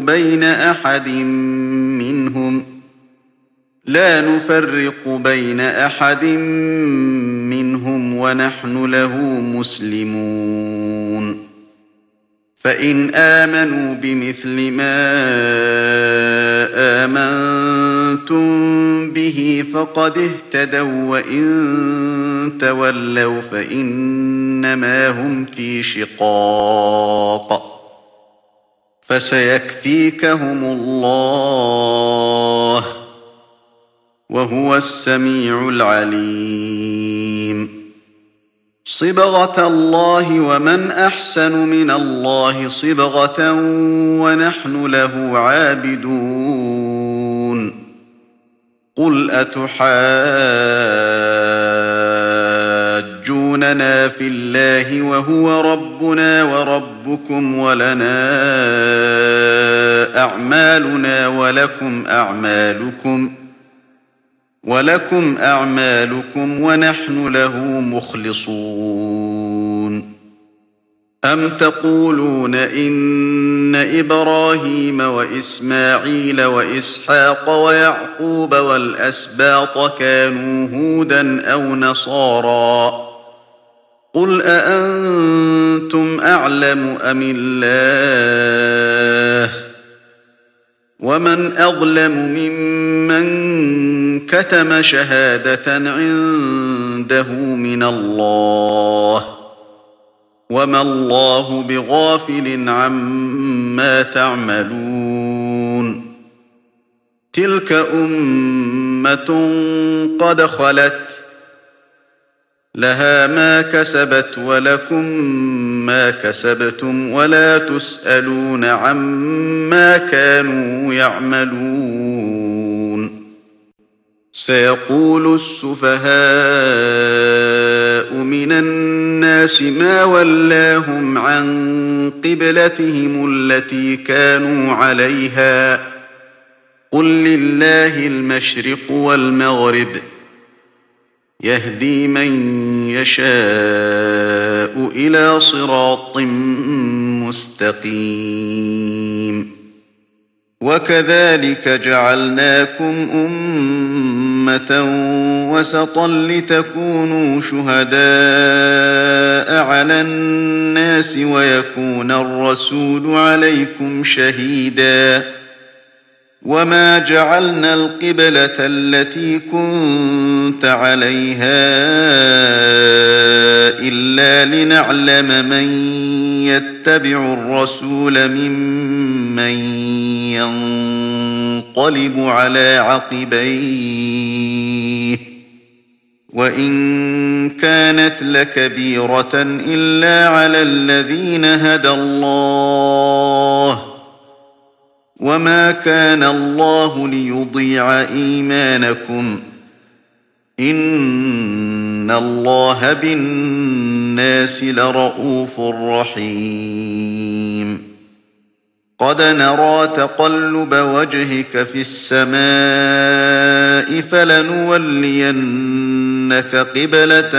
بين أحد منهم ونحن له مسلمون فإن آمنوا بمثل ما آمنتم به فقد اهتدوا وإن تولوا فإنما هم في شقاق فسيكفيكهم الله وهو السميع العليم صبغة الله ومن أحسن من الله صبغة ونحن له عابدون قل أتحاجوننا في الله وهو ربنا وربكم ولنا أعمالنا ولكم أعمالكم ونحن له مخلصون أم تقولون إن إبراهيم وإسماعيل وإسحاق ويعقوب والأسباط كانوا هودا أو نصارى قل أأنتم أعلم أم الله ومن أظلم ممن كتم شهادة عنده من الله وما الله بغافل عما تعملون تلك أمة قد خلت لها ما كسبت ولكم ما كسبتم ولا تسألون عما كانوا يعملون سيقول السفهاء من الناس ما ولاهم عن قبلتهم التي كانوا عليها قل لله المشرق والمغرب يهدي من يشاء إلى صراط مستقيم وكذلك جعلناكم أمة وسطا لتكونوا شهداء على الناس ويكون الرسول عليكم شهيدا وما جعلنا القبلة التي كنت عليها إلا لنعلم من يتبع الرسول ممن ينقلب على عقبيه وإن كانت لكبيرة إلا على الذين هدى الله وما كان الله ليضيع إيمانكم إن الله بالناس لرءوف رحيم قد نرى تقلب وجهك في السماء فلنولينك قبلة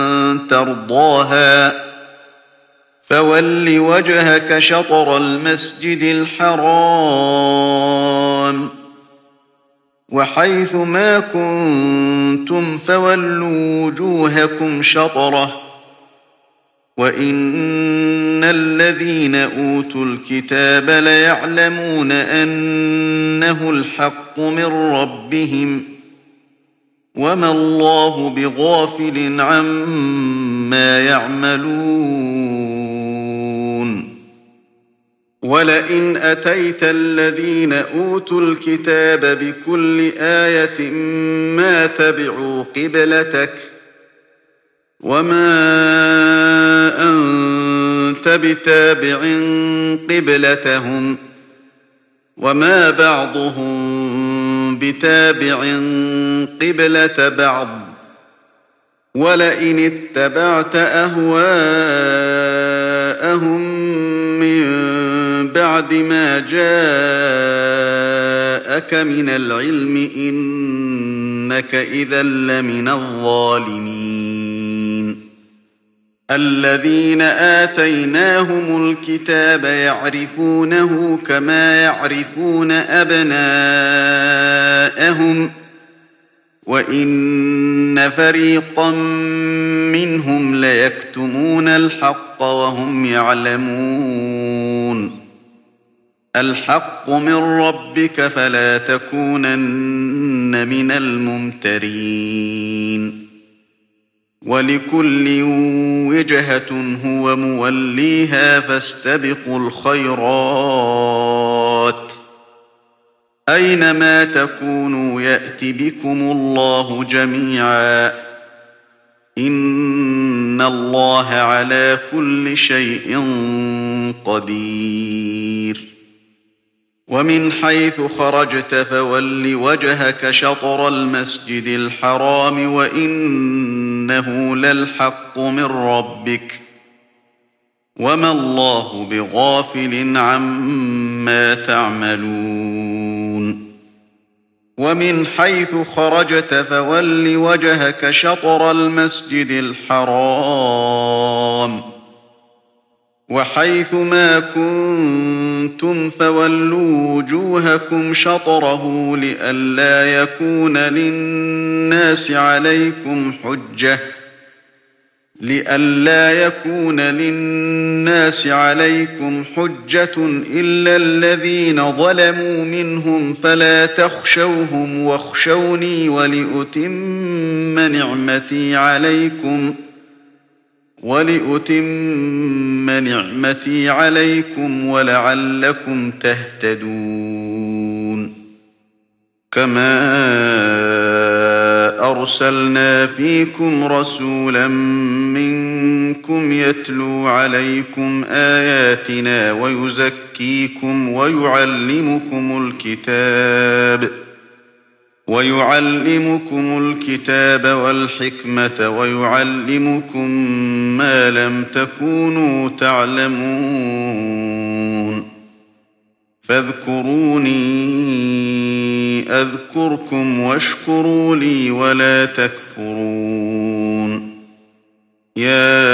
ترضاها فول وجهك شطر المسجد الحرام وحيث ما كنتم فولوا وجوهكم شطره وإن الذين أوتوا الكتاب ليعلمون أنه الحق من ربهم وما الله بغافل عما يعملون ولئن أتيت الذين أوتوا الكتاب بكل آية ما تبعوا قبلتك وما أنت بتابع قبلتهم وما بعضهم بتابع قبلة بعض ولئن اتبعت أهواءهم من بعد ما جاءك من العلم إنك إذا لمن الظالمين الذين آتيناهم الكتاب يعرفونه كما يعرفون أبناءهم وإن فريقا منهم ليكتمون الحق وهم يعلمون الحق من ربك فلا تكونن من الممترين ولكل وجهة هو موليها فاستبقوا الخيرات أينما تكونوا يأت بكم الله جميعا إن الله على كل شيء قدير ومن حيث خرجت فول وجهك شطر المسجد الحرام وإنه للحق من ربك وما الله بغافل عما تعملون ومن حيث خرجت فول وجهك شطر المسجد الحرام وحيث ما كنتم فولوا وجوهكم شطره لئلا يكون للناس عليكم حجة إلا الذين ظلموا منهم فلا تخشوهم واخشوني ولأتم نعمتي عليكم ولعلكم تهتدون كما أرسلنا فيكم رسولا منكم يتلو عليكم آياتنا ويزكيكم ويعلمكم الكتاب والحكمة ويعلمكم ما لم تكونوا تعلمون فاذكروني أذكركم واشكروا لي ولا تكفرون يا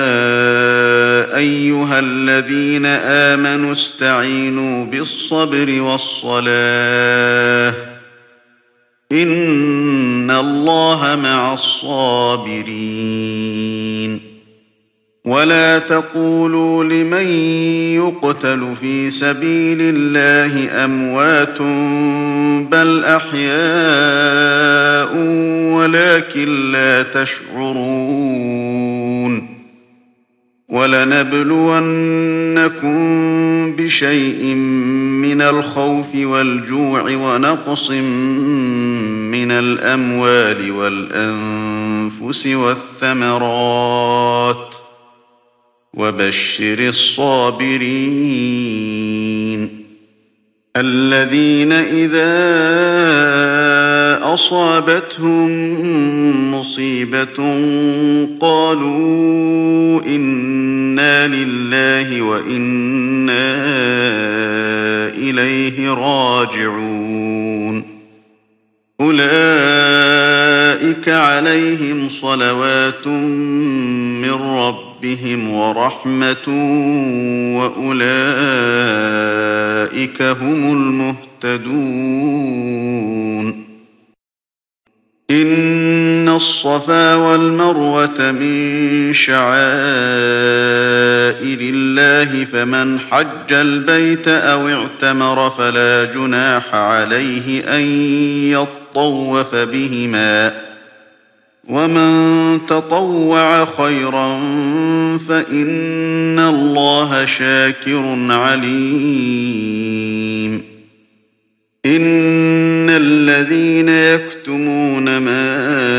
أيها الذين آمنوا استعينوا بالصبر والصلاة إن الله مع الصابرين ولا تقولوا لمن يقتل في سبيل الله أموات بل أحياء ولكن لا تشعرون ولنبلونكم بشيء من الخوف والجوع ونقص من الأموال والأنفس والثمرات وبشر الصابرين الذين إذا أصابتهم مصيبة قالوا إنا لله وإنا إليه راجعون أولئك عليهم صلوات من ربهم ورحمة وأولئك هم المهتدون إن الصفا والمروة من شعائر الله فمن حج البيت أو اعتمر فلا جناح عليه أن يطوف بهما ومن تطوع خيرا فإن الله شاكر عليم إن الذين يكتمون ما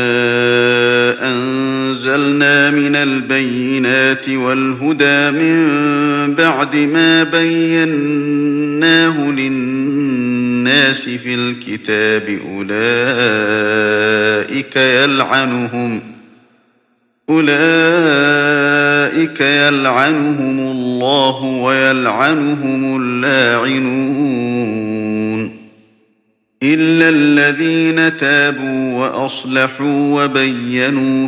أنزلنا من البينات والهدى من بعد ما بيناه للناس في الكتاب أولئك يلعنهم الله ويلعنهم اللاعنون إلا الذين تابوا وأصلحوا وبينوا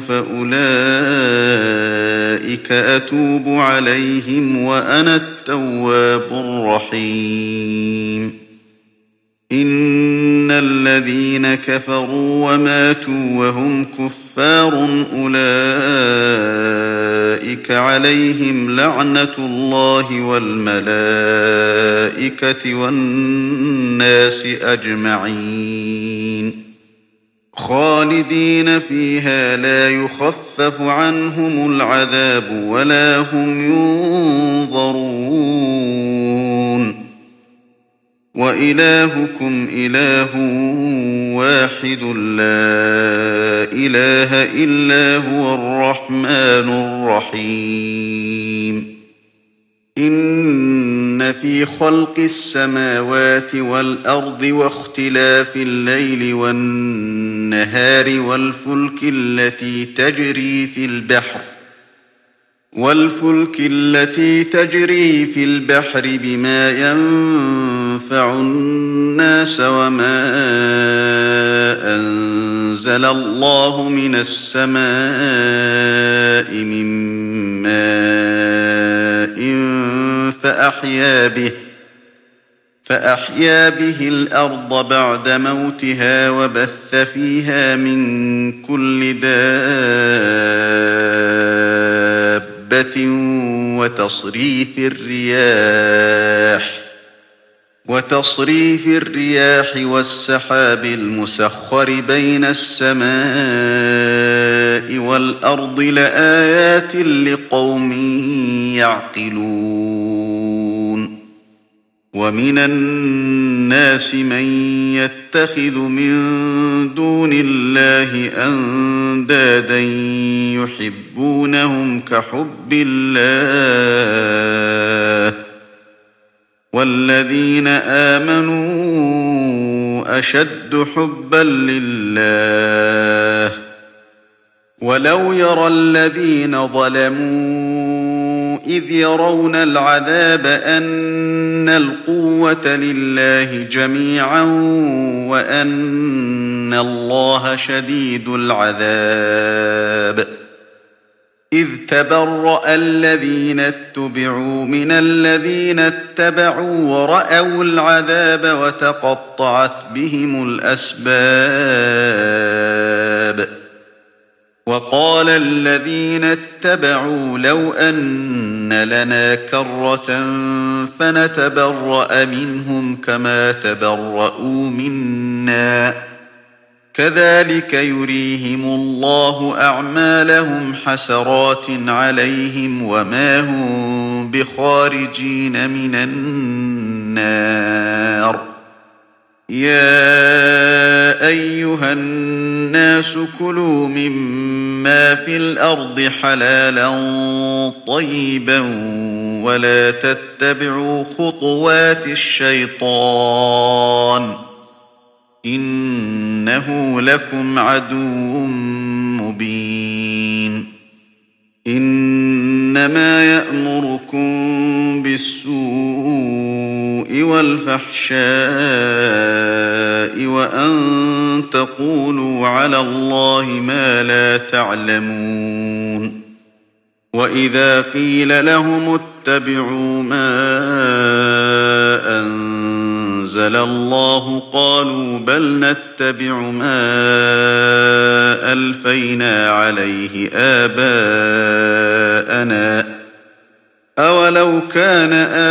فأولئك أتوب عليهم وأنا التواب الرحيم إن الذين كفروا وماتوا وهم كفار أولئك عليهم لعنة الله والملائكة والناس أجمعين خالدين فيها لا يخفف عنهم العذاب ولا هم ينظرون وإلهكم إله واحد لا إله إلا هو الرحمن الرحيم إن في خلق السماوات والأرض واختلاف الليل والنهار والفلك التي تجري في البحر بما ينفع الناس وما أنزل الله من السماء من ماء فأحيا به الأرض بعد موتها وبث فيها من كل دابة وتصريف الرياح والسحاب المسخر بين السماء والأرض لآيات لقوم يعقلون ومن الناس من يتخذ من دون الله أندادا يحبونهم كحب الله والذين آمنوا أشد حبا لله. ولو يرى الذين ظلموا إذ يرون العذاب أن القوة لله جميعا وأن الله شديد العذاب، إذ تبرأ الذين اتبعوا من الذين اتبعوا ورأوا العذاب وتقطعت بهم الأسباب. وقال الذين اتبعوا لو أن لنا كرة فنتبرأ منهم كما تبرؤوا منا، كذلك يريهم الله أعمالهم حسرات عليهم وما هم بخارجين من النار. يا أيها الناس كلوا مما في الأرض حلالا طيبا ولا تتبعوا خطوات الشيطان إنه لكم عدو مبين. إنما يأمركم بالسوء والفحشاء وأن تقولوا على الله ما لا تعلمون. وإذا قيل لهم اتبعوا ما أنزل الله قالوا بل نتبع ما ألفينا عليه آباءنا أولو كان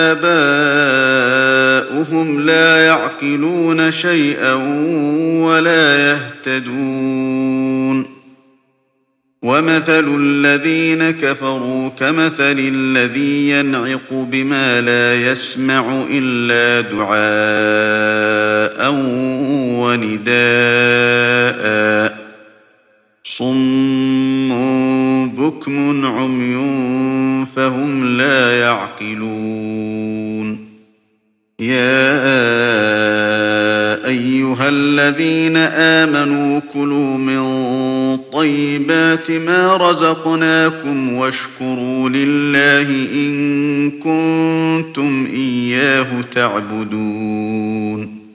آباؤهم لا يعقلون شيئا ولا يهتدون. ومثل الذين كفروا كمثل الذي ينعق بما لا يسمع إلا دعاء ونداء صم بكم عمي فهم لا يعقلون. يا أيها الذين آمنوا كلوا من طيبات ما رزقناكم واشكروا لله إن كنتم إياه تعبدون.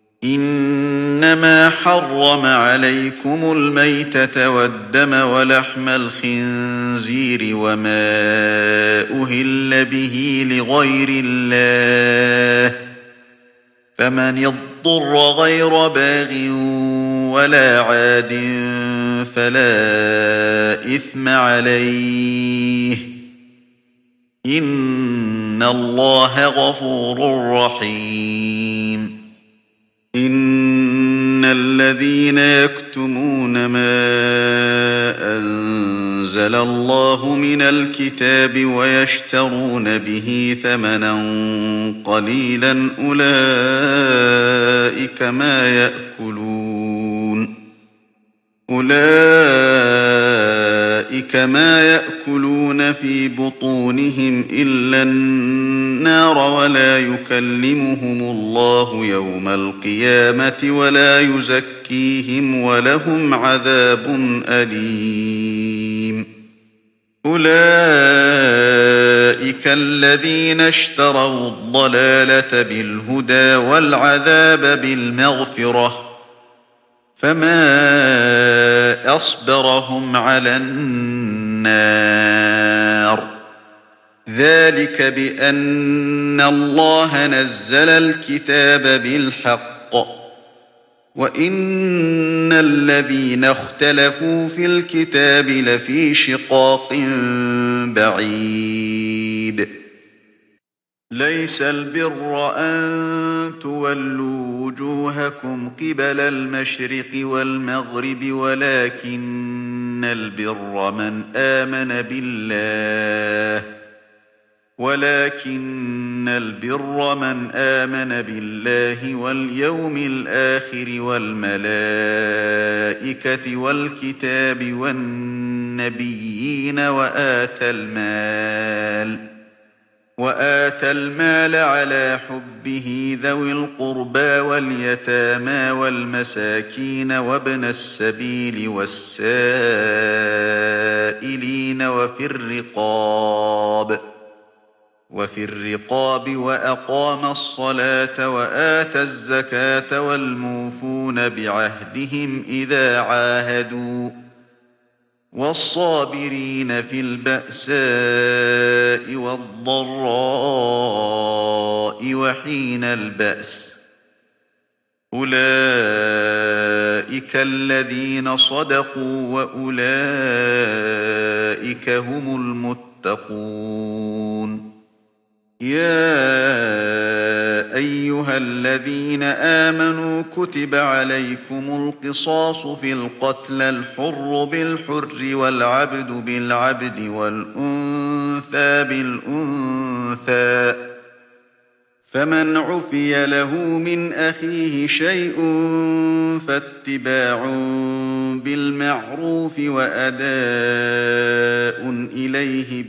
إنما حرم عليكم الميتة والدم ولحم الخنزير وما أهل به لغير الله، فمن اضطر غير باغ ولا عاد فلا إثم عليه إن الله غفور رحيم. إن الذين يكتمون ما أنزل الله من الكتاب ويشترون به ثمنا قليلا أولئك ما يأكلون في بطونهم إلا النار ولا يكلمهم الله يوم القيامة ولا يزكيهم ولهم عذاب أليم. أولئك الذين اشتروا الضلالة بالهدى والعذاب بالمغفرة فما أصبرهم على النار. ذلك بأن الله نزل الكتاب بالحق وإن الذين اختلفوا في الكتاب لفي شقاق بعيد. ليس البر أن تولوا وجوهكم قبل المشرق والمغرب ولكن البر من آمن بالله واليوم الآخر والملائكة والكتاب والنبيين وآتى المال على حبه ذوي القربى واليتامى والمساكين وابن السبيل والسائلين وفي الرقاب وأقام الصلاة وآتى الزكاة والموفون بعهدهم إذا عاهدوا والصابرين في البأساء والضراء وحين البأس أولئك الذين صدقوا وأولئك هم المتقون يا أيها الذين آمنوا كتب عليكم القصاص في القتلى الحر بالحر والعبد بالعبد والأنثى بالأنثى فمن عفي له من أخيه شيء فاتباع بالمعروف وأداء إليه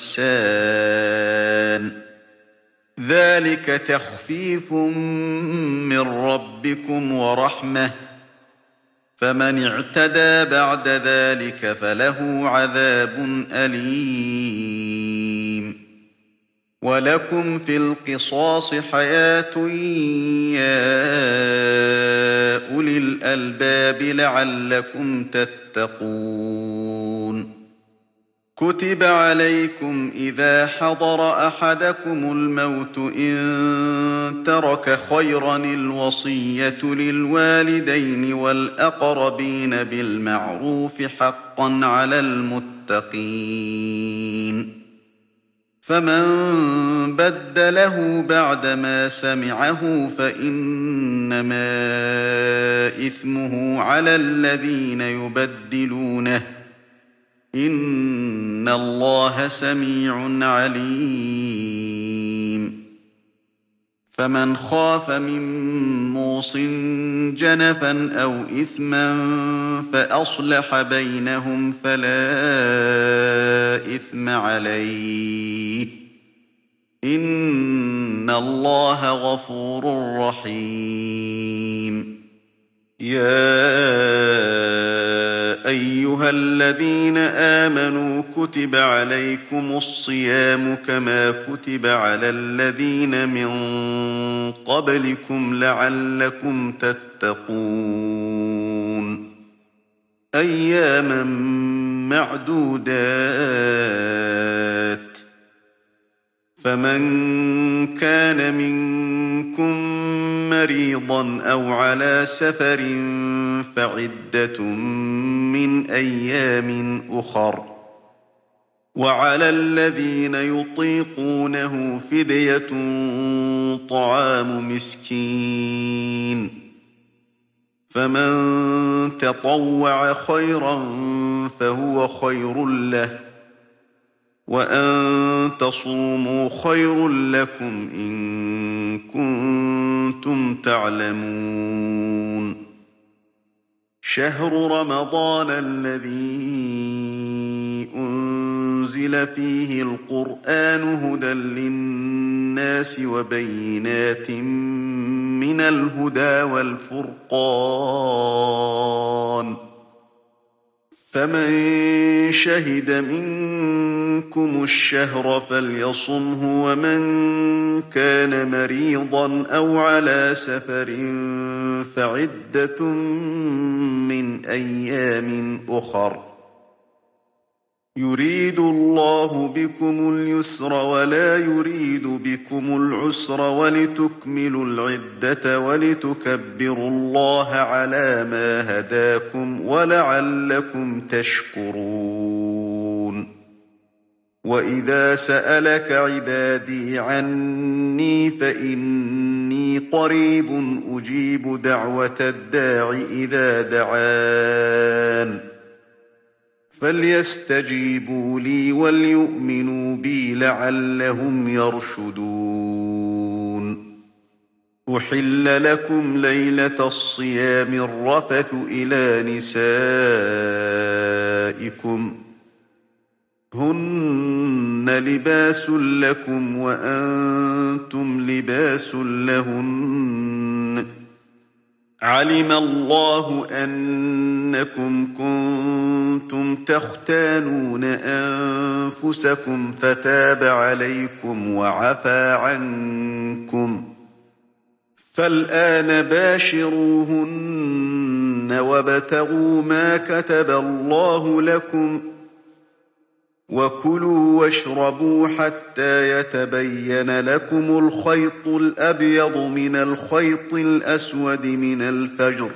بإحسان ذلك تخفيف من ربكم ورحمة فمن اعتدى بعد ذلك فله عذاب أليم ولكم في القصاص حياة يا أولي الألباب لعلكم تتقون كتب عليكم إذا حضر أحدكم الموت إن ترك خيرا الوصية للوالدين والأقربين بالمعروف حقا على المتقين فمن بدله بعدما سمعه فإنما إثمه على الذين يبدلونه إن الله سميع عليم فمن خاف من موص جنفا أو إثما فأصلح بينهم فلا إثم عليه إن الله غفور رحيم يا أيها الذين آمنوا كتب عليكم الصيام كما كتب على الذين من قبلكم لعلكم تتقون أياما معدودات فمن كان منكم مريضا أو على سفر فعدة من أيام أخر وعلى الذين يطيقونه فدية طعام مسكين فمن تطوع خيرا فهو خير له وأن تصوموا خير لكم إن كنتم تعلمون شهر رمضان الذي أنزل فيه القرآن هدى للناس وبينات من الهدى والفرقان فمن شهد منكم الشهر فليصمه ومن كان مريضا أو على سفر فعدة من أيام أخر يريد الله بكم اليسر ولا يريد بكم العسر ولتكملوا العدة ولتكبروا الله على ما هداكم ولعلكم تشكرون وإذا سألك عبادي عني فإني قريب أجيب دعوة الداع إذا دعان فليستجيبوا لي وليؤمنوا بي لعلهم يرشدون أحل لكم ليلة الصيام الرفث إلى نسائكم هن لباس لكم وأنتم لباس لهن علم الله أنكم كنتم تختانون أنفسكم فتاب عليكم وعفى عنكم فالآن باشروهن وابتغوا ما كتب الله لكم وكلوا واشربوا حتى يتبين لكم الخيط الأبيض من الخيط الأسود من الفجر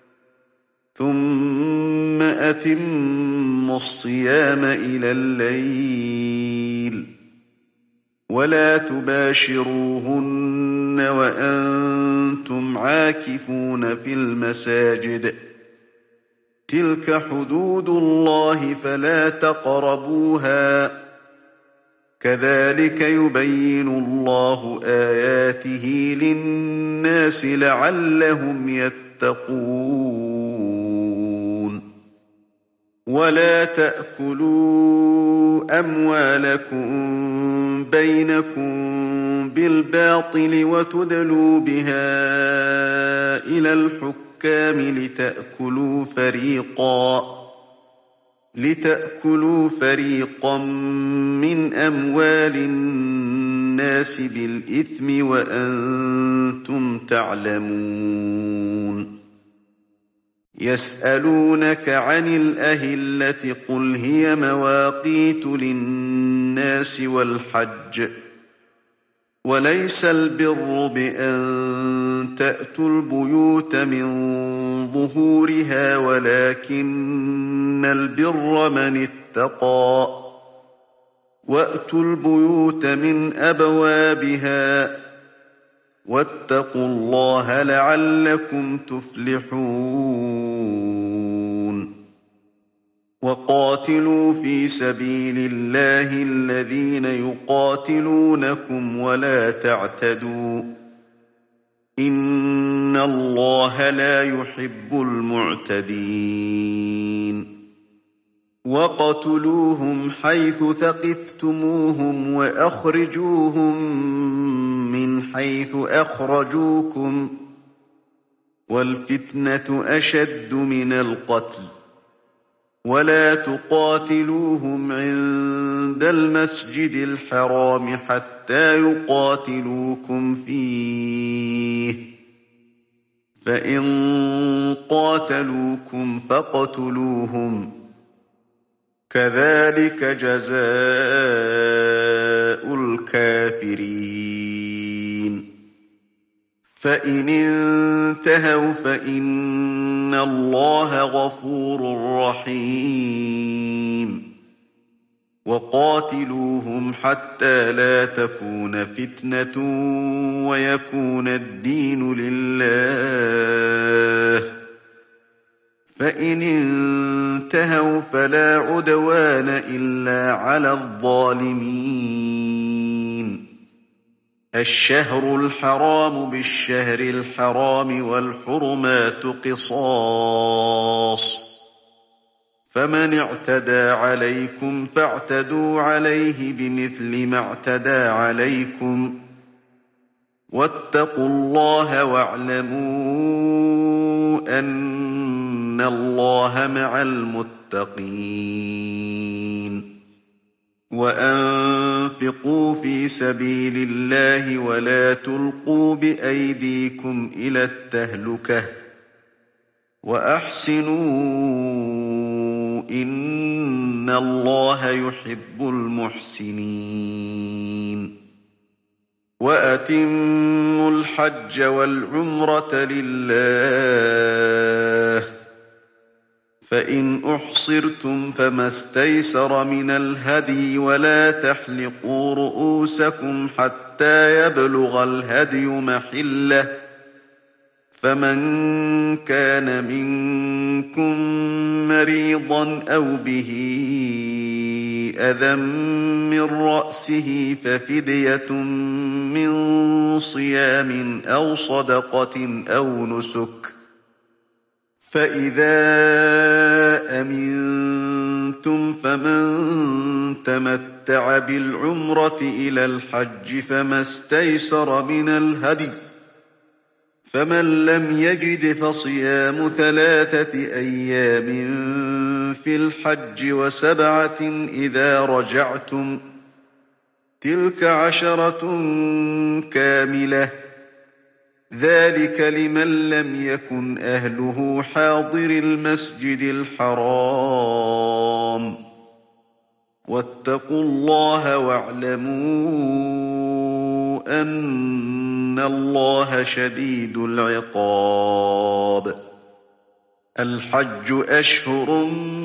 ثم أتموا الصيام إلى الليل ولا تباشروهن وأنتم عاكفون في المساجد تلك حدود الله فلا تقربوها كذلك يبين الله آياته للناس لعلهم يتقون ولا تأكلوا أموالكم بينكم بالباطل وتدلوا بها إلى الحكام لتأكلوا فريقا من أموال الناس بالإثم وأنتم تعلمون يسألونك عن الأهلة قل هي مواقيت للناس والحج وليس البر بأن تأتوا البيوت من ظهورها ولكن البر من اتقى وأتوا البيوت من أبوابها واتقوا الله لعلكم تفلحون وقاتلوا في سبيل الله الذين يقاتلونكم ولا تعتدوا إن الله لا يحب المعتدين وقتلوهم حيث ثقفتموهم وأخرجوهم من حيث أخرجوكم والفتنة أشد من القتل ولا تقاتلوهم عند المسجد الحرام حتى يقاتلوكم فيه فإن قاتلوكم فاقتلوهم كذلك جزاء الكافرين فإن انتهوا فإن الله غفور رحيم وقاتلوهم حتى لا تكون فتنة ويكون الدين لله فإن انتهوا فلا عدوان إلا على الظالمين الشهر الحرام بالشهر الحرام والحرمات قصاص فمن اعتدى عليكم فاعتدوا عليه بمثل ما اعتدى عليكم واتقوا الله واعلموا أن الله مع المتقين وأنفقوا في سبيل الله ولا تلقوا بأيديكم إلى التهلكة وأحسنوا إن الله يحب المحسنين وأتموا الحج والعمرة لله فإن أحصرتم فما استيسر من الهدي ولا تحلقوا رؤوسكم حتى يبلغ الهدي محله فمن كان منكم مريضا أو به أذى من رأسه ففدية من صيام أو صدقة أو نسك فإذا أمنتم فمن تمتع تمتع بالعمرة إلى الحج فما استيسر من الهدي فمن لم يجد فصيام 3 أيام في الحج و7 إذا رجعتم تلك 10 كاملة ذلك لمن لم يكن أهله حاضر المسجد الحرام واتقوا الله واعلموا أن الله شديد العقاب الحج أشهر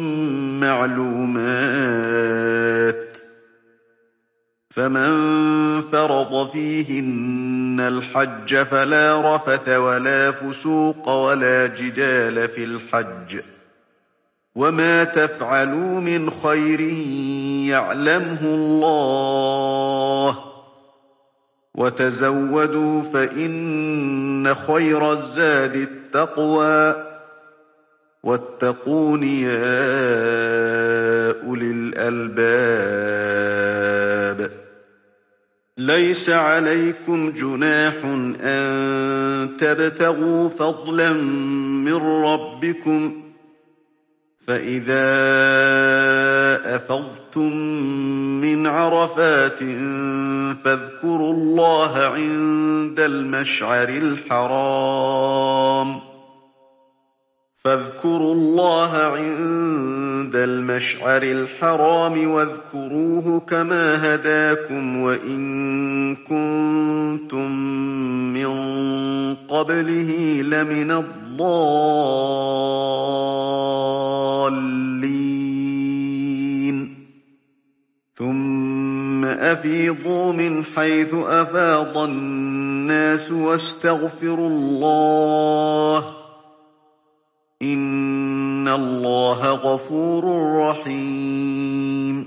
معلومات فمن فرض فيهن الحج فلا رفث ولا فسوق ولا جدال في الحج وما تفعلوا من خير يعلمه الله وتزودوا فإن خير الزاد التقوى واتقون يا أولي الألباب ليس عليكم جناح أن تبتغوا فضلا من ربكم فإذا أفضتم من عرفات فاذكروا الله عند المشعر الحرام واذكروه كما هداكم وإن كنتم من قبله لمن الضالين ثم أفيضوا من حيث أفاض الناس واستغفروا الله إن الله غفور رحيم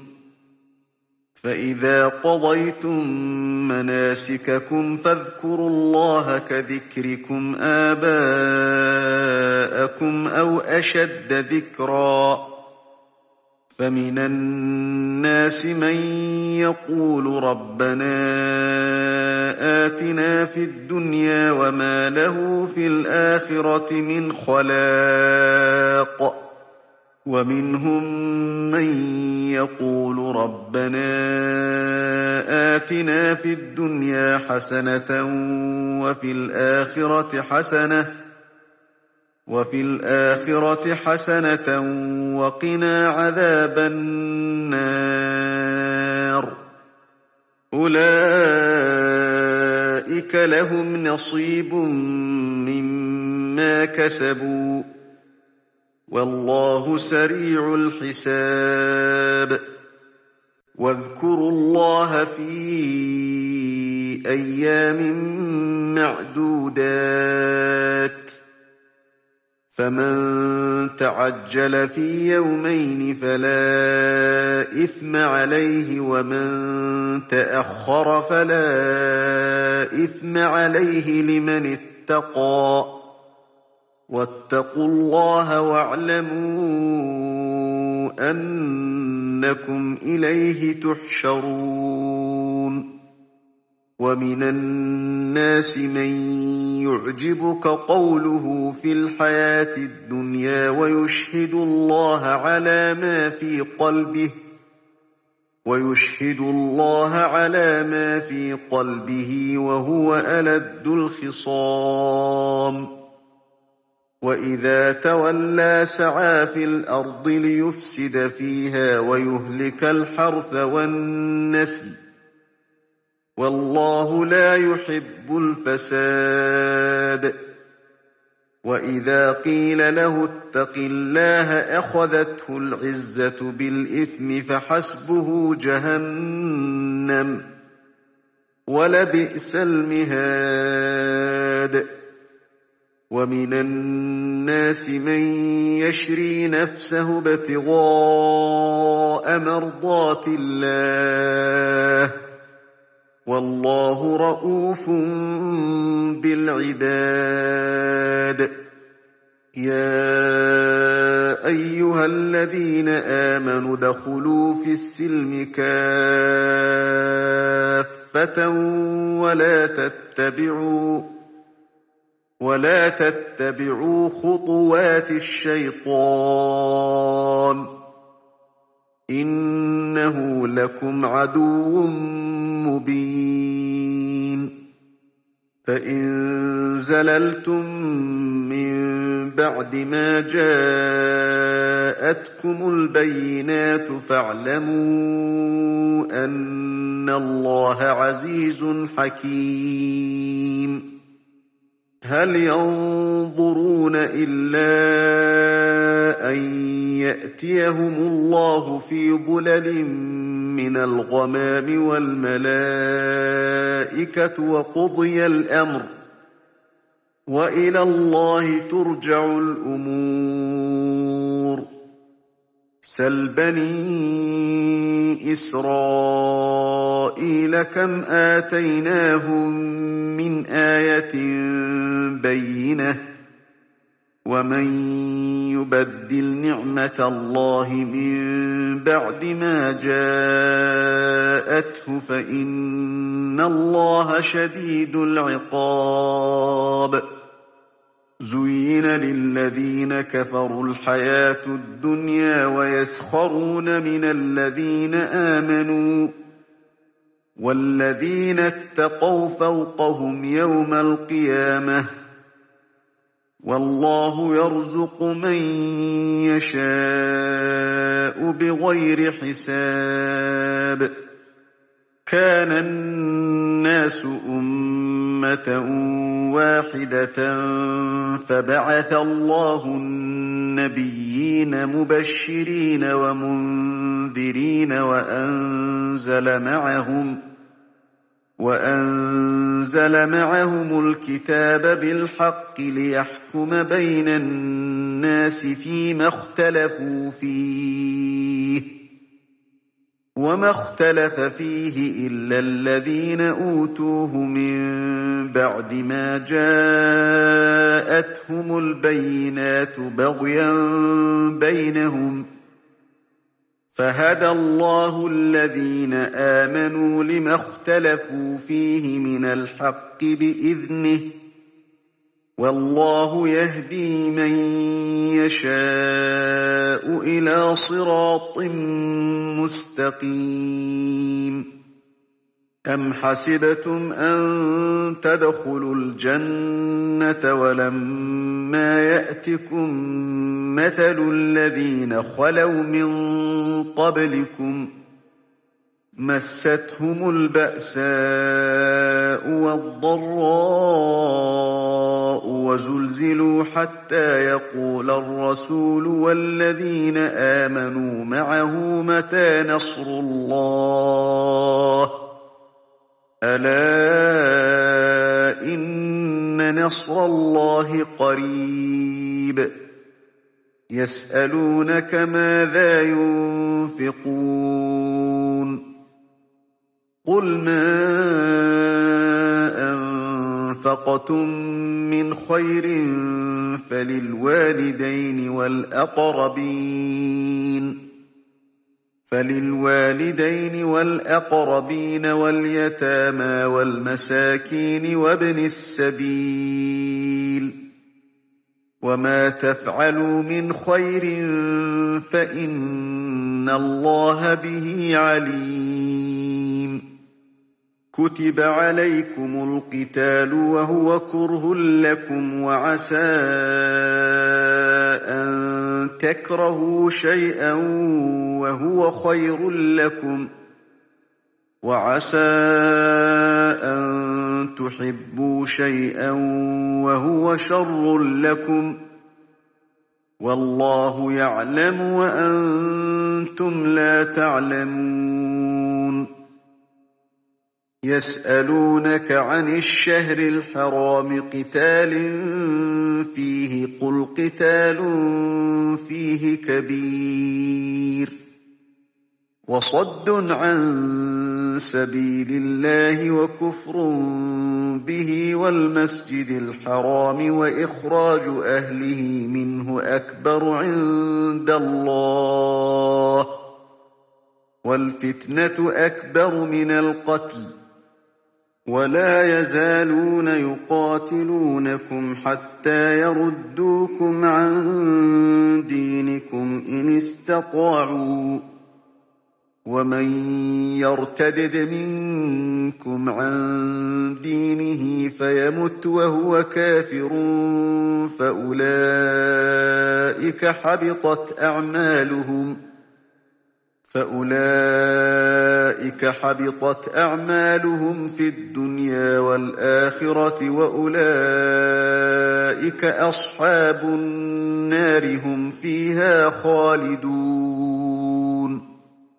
فإذا قضيتم مناسككم فاذكروا الله كذكركم آباءكم أو أشد ذكرا فمن الناس من يقول ربنا آتنا في الدنيا وما له في الآخرة من خلاق ومنهم من يقول ربنا آتنا في الدنيا حسنة وفي الآخرة حسنة وقنا عذاب النار أولئك لهم نصيب مما كسبوا والله سريع الحساب واذكروا الله في أيام معدودات فمن تعجل في يومين فلا إثم عليه ومن تأخر فلا إثم عليه لمن اتقى واتقوا الله واعلموا أنكم إليه تحشرون ومن الناس من يعجبك قوله في الحياة الدنيا ويشهد الله على ما في قلبه وهو ألد الخصام وإذا تولى سعى في الأرض ليفسد فيها ويهلك الحرث والنسل والله لا يحب الفساد وإذا قيل له اتق الله أخذته العزة بالإثم فحسبه جهنم ولبئس المهاد ومن الناس من يشري نفسه ابتغاء مرضات الله والله رءوف بالعباد يا أيها الذين آمنوا ادخلوا في السلم كافة ولا تتبعوا خطوات الشيطان إنه لكم عدو مبين فإن زللتم من بعد ما جاءتكم البينات فاعلموا أن الله عزيز حكيم هل ينظرون إلا أن يأتيهم الله في ظلل من الغمام والملائكة وقضي الأمر وإلى الله ترجع الأمور سل بني إسرائيل كم آتيناهم من آية بينة ومن يبدل نعمة الله من بعد ما جاءته فإن الله شديد العقاب زين للذين كفروا الحياة الدنيا ويسخرون من الذين آمنوا والذين اتقوا فوقهم يوم القيامة والله يرزق من يشاء بغير حساب كان الناس أمة واحدة فبعث الله النبيين مبشرين ومنذرين وأنزل معهم الكتاب بالحق ليحكم بين الناس فيما اختلفوا فيه وما اختلف فيه إلا الذين أوتوه من بعد ما جاءتهم البينات بغيا بينهم فهدى الله الذين آمنوا لما اختلفوا فيه من الحق بإذنه والله يهدي من يشاء إلى صراط مستقيم أم حسبتم أن تدخلوا الجنة ولما يأتكم مثل الذين خلوا من قبلكم مستهم البأساء والضراء وزلزلوا حتى يقول الرسول والذين آمنوا معه متى نصر الله ألا إن نصر الله قريب يسألونك ماذا ينفقون قل ما أنفقتم من خير فللوالدين والأقربين واليتامى والمساكين وابن السبيل وما تفعلوا من خير فإن الله به عليم كتب عليكم القتال وهو كره لكم وعسى أن تكرهوا شيئا وهو خير لكم وعسى أن تحبوا شيئا وهو شر لكم والله يعلم وأنتم لا تعلمون يسألونك عن الشهر الحرام قتال فيه قل قتال فيه كبير وصد عن سبيل الله وكفر به والمسجد الحرام وإخراج أهله منه أكبر عند الله والفتنة أكبر من القتل ولا يزالون يقاتلونكم حتى يردوكم عن دينكم إن استطاعوا ومن يرتدد منكم عن دينه فيمت وهو كافر فأولئك حبطت أعمالهم في الدنيا والآخرة وأولئك أصحاب النار هم فيها خالدون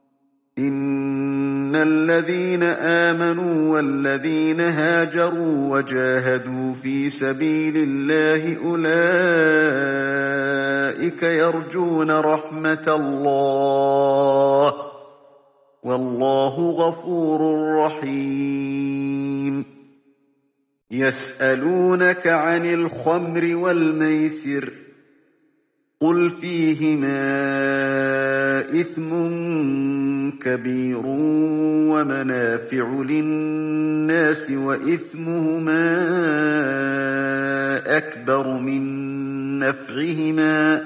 إن الذين آمنوا والذين هاجروا وجاهدوا في سبيل الله أولئك يرجون رحمة الله والله غفور رحيم يسألونك عن الخمر والميسر قل فيهما إثم كبير ومنافع للناس وإثمهما أكبر من نفعهما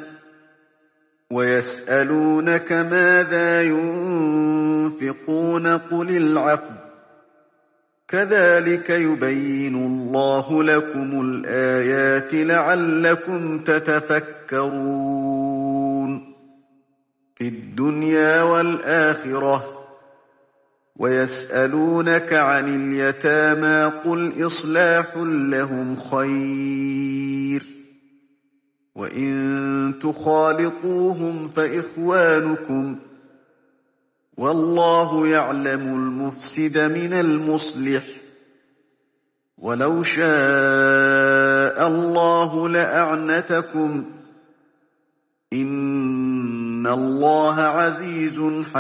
ويسألونك ماذا ينفقون قل العفو كذلك يبين الله لكم الآيات لعلكم تتفكرون في الدنيا والآخرة ويسألونك عن اليتامى قل إصلاح لهم خير وإن تخالطوهم فإخوانكم والله يعلم المفسد من المصلح ولو شاء الله لأعنتكم إن الله عزيز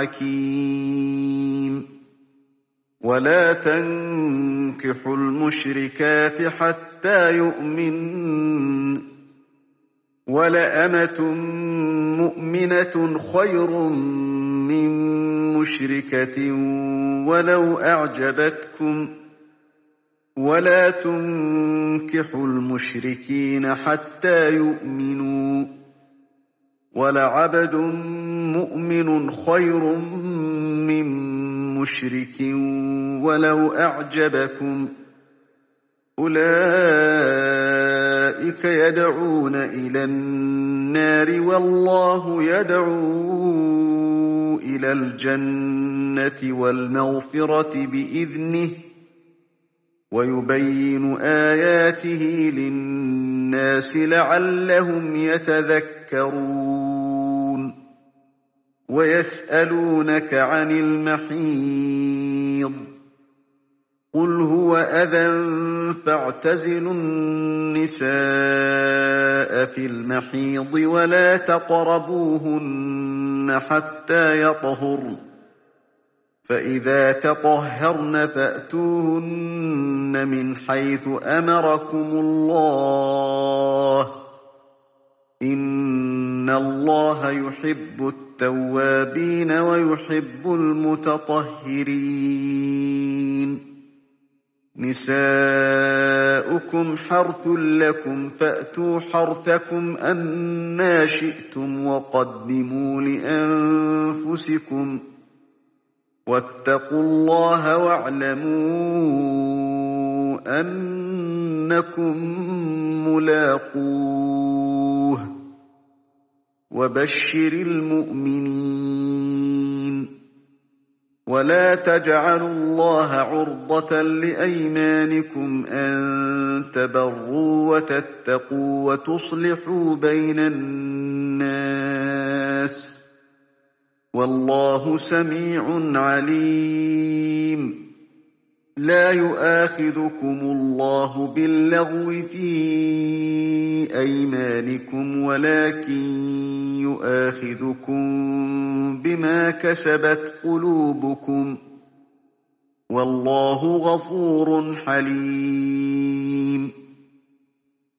حكيم ولا تنكحوا المشركات حتى يؤمنن ولأمة مؤمنة خير من مشركة ولو أعجبتكم ولا تنكحوا المشركين حتى يؤمنوا ولعبد مؤمن خير من مشرك ولو أعجبكم أولئك يدعون إلى النار والله يدعو إلى الجنة والمغفرة بإذنه ويبين آياته للناس لعلهم يتذكرون ويسألونك عن المحيض قل هو أذى فاعتزلوا النساء في المحيض ولا تقربوهن حتى يطهرن فإذا تطهرن فأتوهن من حيث أمركم الله إن الله يحب التوابين ويحب المتطهرين نساؤكم حرث لكم فأتوا حرثكم أنى شئتم وقدموا لأنفسكم واتقوا الله واعلموا أنكم ملاقوه وبشر المؤمنين ولا تجعلوا الله عرضة لأيمانكم أن تبروا وتتقوا وتصلحوا بين الناس والله سميع عليم لا يؤاخذكم الله باللغو في أيمانكم ولكن يؤاخذكم بما كسبت قلوبكم والله غفور حليم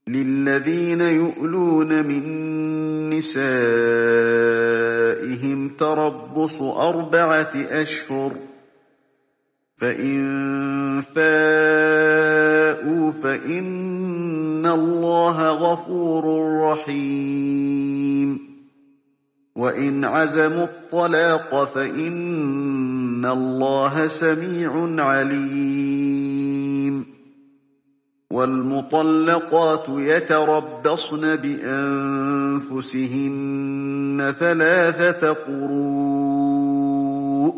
للذين يؤلون من نسائهم تربص 4 أشهر فإن فاءوا فإن الله غفور رحيم وإن عزموا الطلاق فإن الله سميع عليم والمطلقات يتربصن بأنفسهن 3 قروء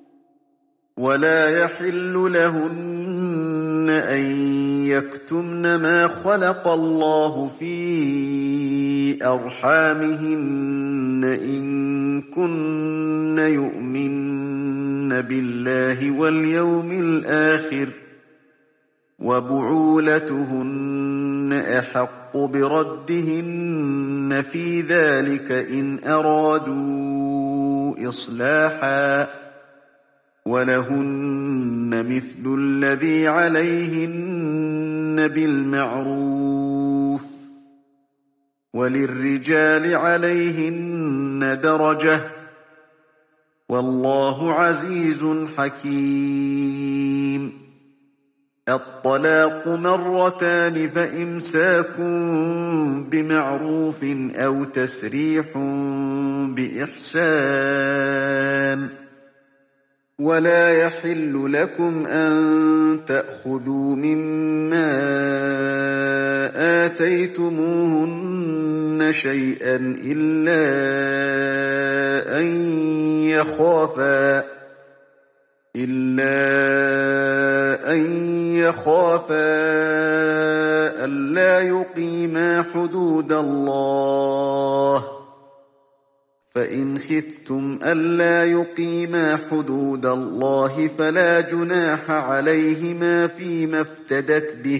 ولا يحل لهن أن يكتمن ما خلق الله في أرحامهن إن كن يؤمن بالله واليوم الآخر وبعولتهن أحق بردهن في ذلك إن أرادوا إصلاحا ولهن مثل الذي عليهن بالمعروف وللرجال عليهن درجة والله عزيز حكيم الطلاق 2 مرتان فإمساك بمعروف أو تسريح بإحسان ولا يحل لكم أن تأخذوا مما آتيتموهن شيئا إلا أن يخافا ألا يقيما حدود الله فإن خفتم ألا يقيما حدود الله فلا جناح عليهما فيما افتدت به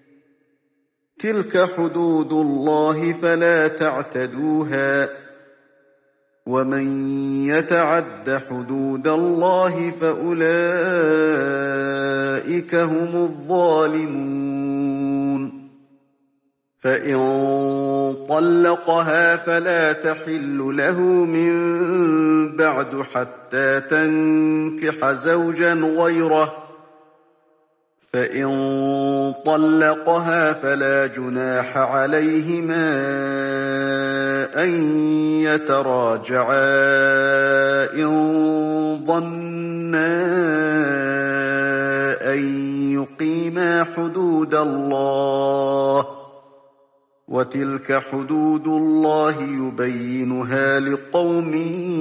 تلك حدود الله فلا تعتدوها ومن يتعد حدود الله فأولئك هم الظالمون فإن طلقها فلا تحل له من بعد حتى تنكح زوجا غيره فإن طلقها فلا جناح عليهما أن يتراجعا إن ظنا أن يقيما حدود الله وتلك حدود الله يبينها لقوم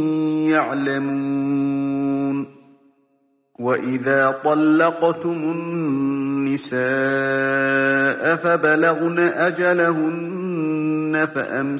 يعلمون وإذا طلقتم النساء فبلغن أجلهن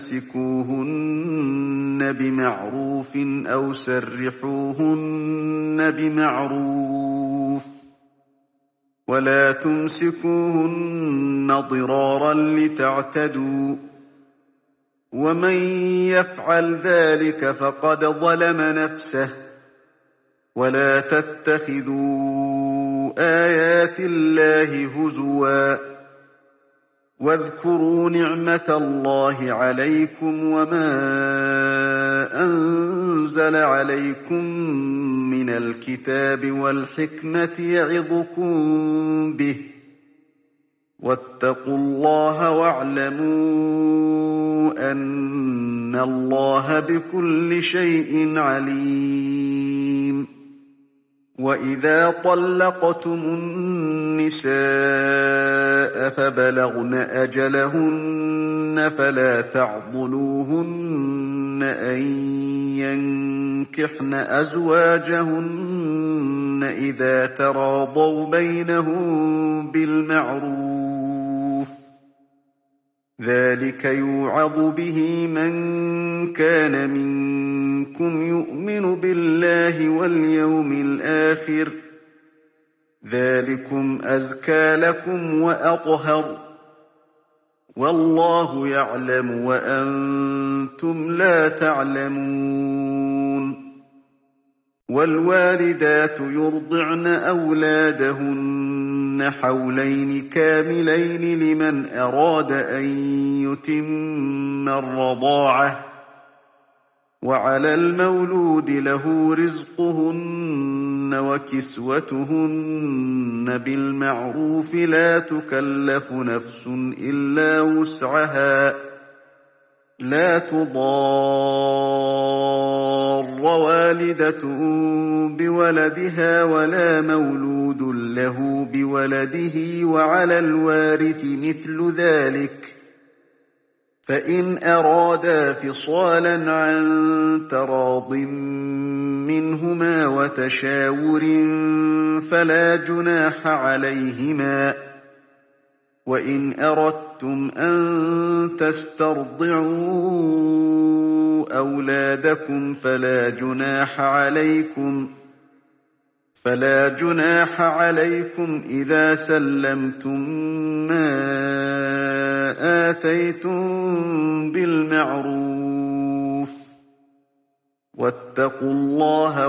فأمسكوهن بمعروف أو سرحوهن بمعروف ولا تمسكوهن ضرارا لتعتدوا ومن يفعل ذلك فقد ظلم نفسه ولا تتخذوا آيات الله هزوا واذكروا نعمة الله عليكم وما أنزل عليكم من الكتاب والحكمة يعظكم به واتقوا الله واعلموا أن الله بكل شيء عليم وإذا طلقتم النساء فبلغن أجلهن فلا تعضلوهن أن ينكحن أزواجهن إذا تراضوا بينهم بالمعروف ذلك يوعظ به من كان منكم يؤمن بالله واليوم الآخر ذلكم أزكى لكم وأطهر والله يعلم وأنتم لا تعلمون والوالدات يرضعن أولادهن حولين كاملين لمن أراد أن يتم الرضاعة وعلى المولود له رزقهن وكسوتهن بالمعروف لا تكلف نفس إلا وسعها لا تضار والدة بولدها ولا مولود له بولده وعلى الوارث مثل ذلك فإن أرادا فصالا عن تراض منهما وتشاور فلا جناح عليهما وإن أردتم أن تسترضعوا أولادكم فلا جناح عليكم إذا سلمتم ما آتيتم بالمعروف واتقوا الله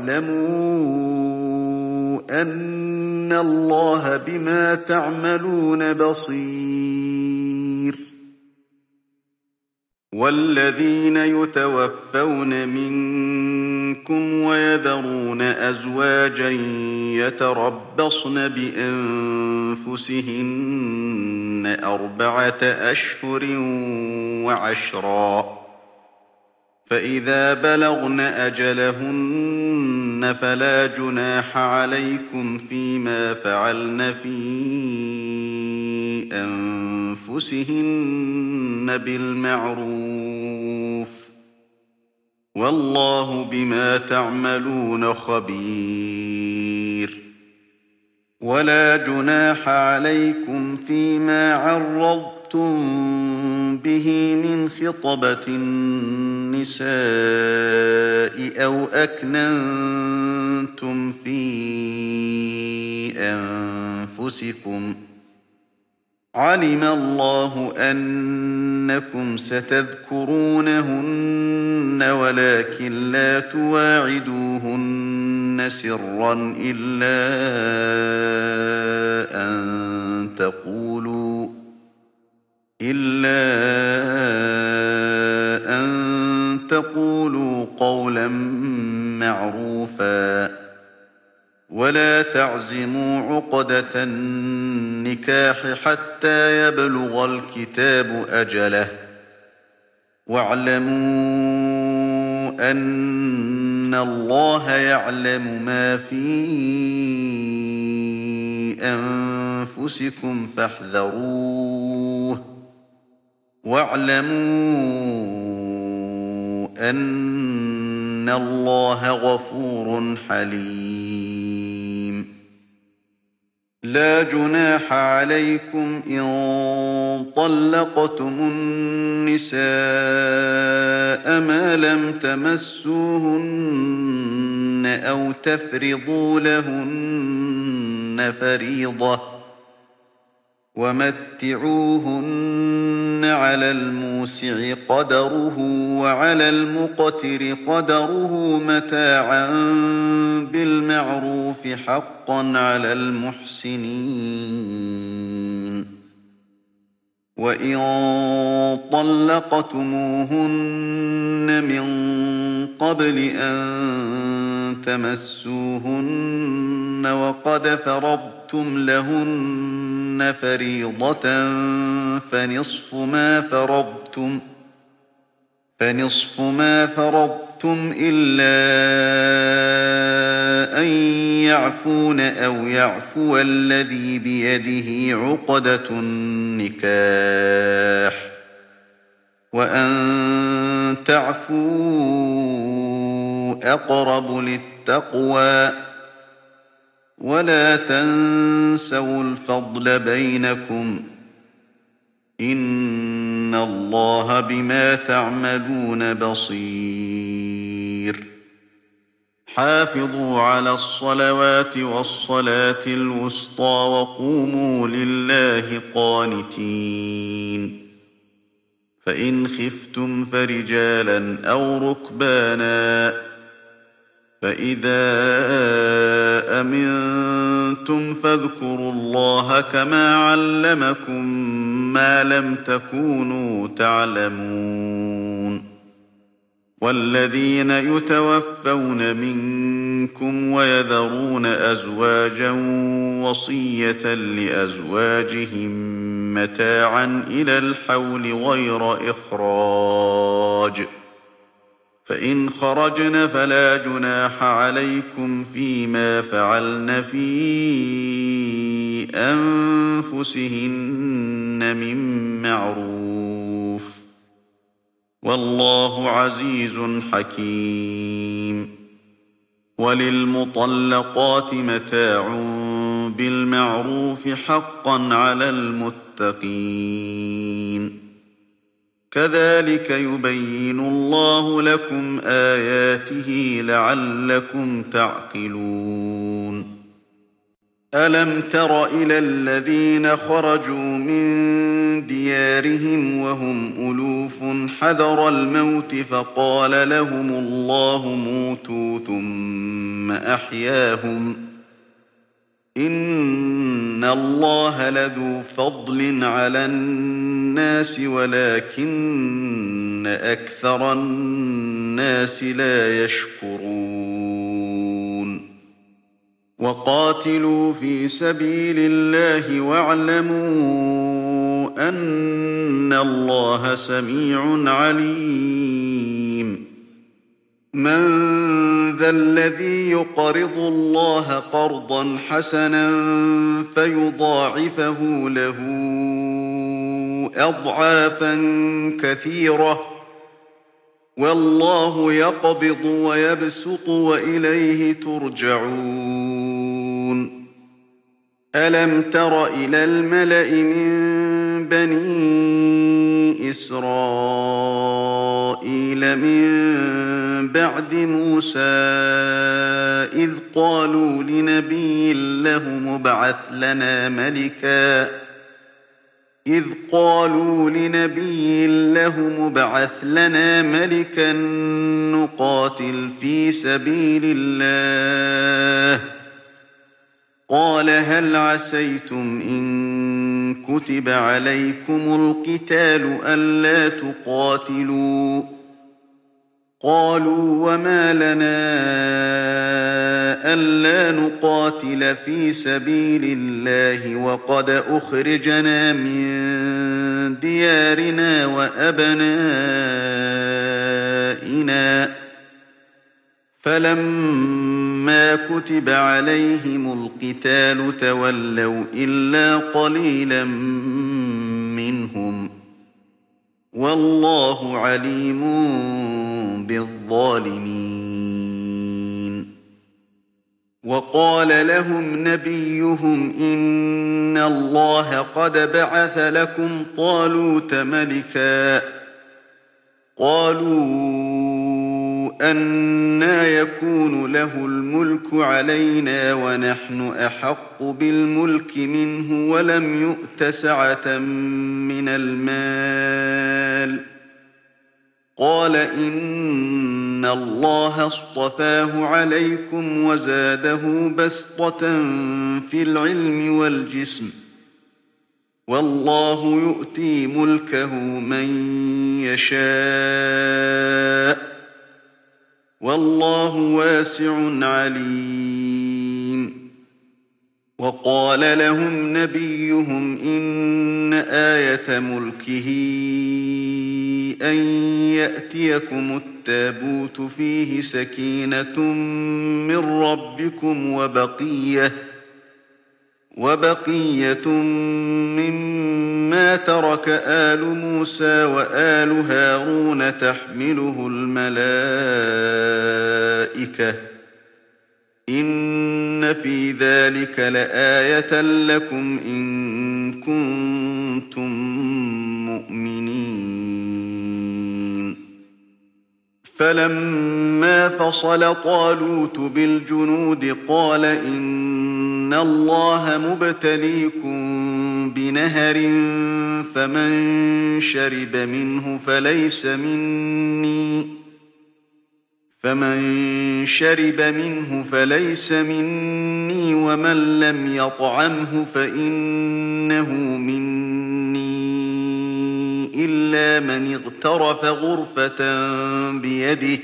واعلموا أن الله بما تعملون بصير والذين يتوفون منكم ويذرون أزواجا يتربصن بأنفسهن 4 أشهر وعشرا فإذا بلغن أجلهن فلا جناح عليكم فيما فعلن في أنفسهن بالمعروف والله بما تعملون خبير ولا جناح عليكم فيما عرضتم به من خطبة النساء أو أكننتم في أنفسكم علم الله أنكم ستذكرونهن ولكن لا تواعدوهن سرا إلا أن تقولوا قولا معروفا ولا تعزموا عقدة النكاح حتى يبلغ الكتاب أجله واعلموا أن الله يعلم ما في أنفسكم فاحذروه واعلموا أن الله غفور حليم لا جناح عليكم إن طلقتم النساء ما لم تمسوهن أو تفرضوا لهن فريضة ومتعوهن على الموسع قدره وعلى المقتر قدره متاعا بالمعروف حقا على المحسنين وإن طلقتموهن من قبل أن تمسوهن وقد فرضتم لهن فريضة فنصف ما فرضتم إلا أن يعفون أو يعفو الذي بيده عقدة النكاح وأن تعفوا أقرب للتقوى ولا تنسوا الفضل بينكم إن الله بما تعملون بصير حافظوا على الصلوات والصلاة الوسطى وقوموا لله قانتين فإن خفتم فرجالا أو ركبانا فإذا أمنتم فاذكروا الله كما علمكم ما لم تكونوا تعلمون والذين يتوفون منكم ويذرون أزواجا وصية لأزواجهم متاعا إلى الحول غير إخراج فإن خرجن فلا جناح عليكم فيما فعلن في أنفسهن من معروف والله عزيز حكيم وللمطلقات متاع بالمعروف حقا على المتقين كذلك يبين الله لكم آياته لعلكم تعقلون ألم تر إلى الذين خرجوا من ديارهم وهم ألوف حذر الموت فقال لهم الله موتوا ثم أحياهم إن الله لذو فضل على الناس ولكن أكثر الناس لا يشكرون وقاتلوا في سبيل الله واعلموا أن الله سميع عليم من ذا الذي يقرض الله قرضا حسنا فيضاعفه له أضعافا كثيرة والله يقبض ويبسط وإليه ترجعون ألم تر إلى الملأ من بني إسرائيل من بعد موسى إذ قالوا لنبي له مبعث لنا ملكا نقاتل في سبيل الله قال هل عسيتم إن كتب عليكم القتال ألا تقاتلوا قالوا وما لنا ألا نقاتل في سبيل الله وقد أخرجنا من ديارنا وأبنائنا فلما كتب عليهم القتال تولوا إلا قليلا منهم والله عليم بالظالمين وقال لهم نبيهم إن الله قد بعث لكم طالوت ملكا قالوا أنى يكون له الملك علينا ونحن أحق بالملك منه ولم يؤت سعة من المال قال إن الله اصطفاه عليكم وزاده بسطة في العلم والجسم والله يؤتي ملكه من يشاء والله واسع عليم وقال لهم نبيهم إن آية ملكه أن يأتيكم التابوت فيه سكينة من ربكم وبقية مما ترك آل موسى وآل هارون تحمله الملائكة إن في ذلك لآية لكم إن كنتم مؤمنين فلما فصل طالوت بالجنود قال إن الله مبتليكم بنهر فمن شرب منه فمن شرب منه فليس مني ومن لم يطعمه فإنه مني إلا من اغترف غرفة بيده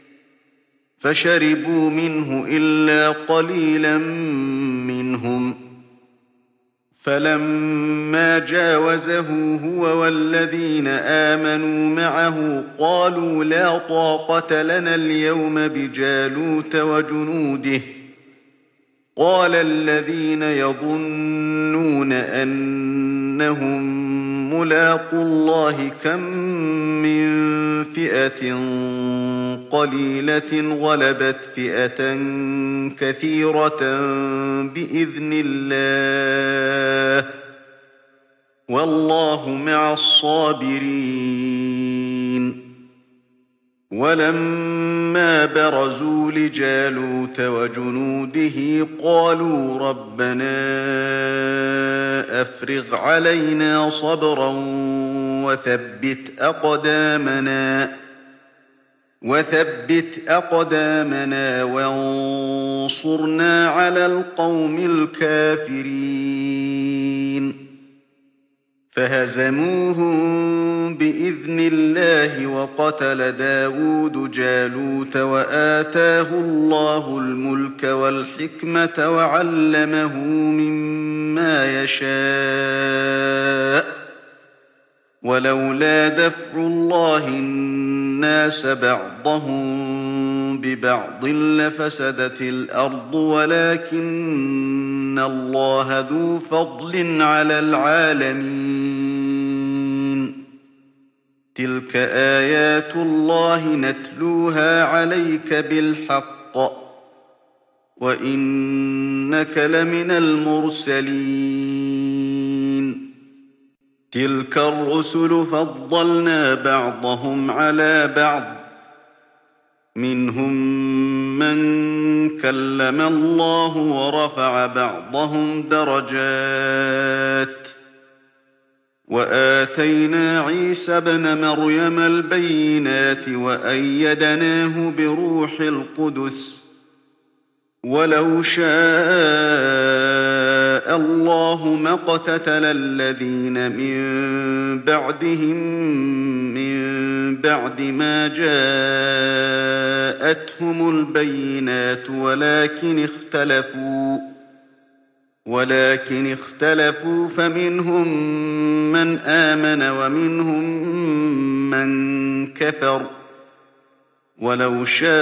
فشربوا منه إلا قليلا منهم فلما جاوزه هو والذين آمنوا معه قالوا لا طاقة لنا اليوم بجالوت وجنوده قال الذين يظنون أنهم ملاقو الله كم من فئة قليلة غلبت فئة كثيرة بإذن الله والله مع الصابرين ولما برزوا لجالوت وجنوده قالوا ربنا أفرغ علينا صبرا وثبت أقدامنا وانصرنا على القوم الكافرين فهزموهم بإذن الله وقتل داود جالوت وآتاه الله الملك والحكمة وعلمه مما يشاء ولولا دفع الله الناس بعضهم ببعض لفسدت الأرض ولكن الله ذو فضل على العالمين تلك آيات الله نتلوها عليك بالحق وإنك لمن المرسلين تلك الرسل فضلنا بعضهم على بعض منهم من كلم الله ورفع بعضهم درجات وآتينا عيسى ابن مريم البينات وأيدناه بروح القدس ولو شاء الله ما اقتتل الذين من بعدهم من بعد ما جاءتهم البينات ولكن اختلفوا فمنهم من آمن ومنهم من كفر ولو شاء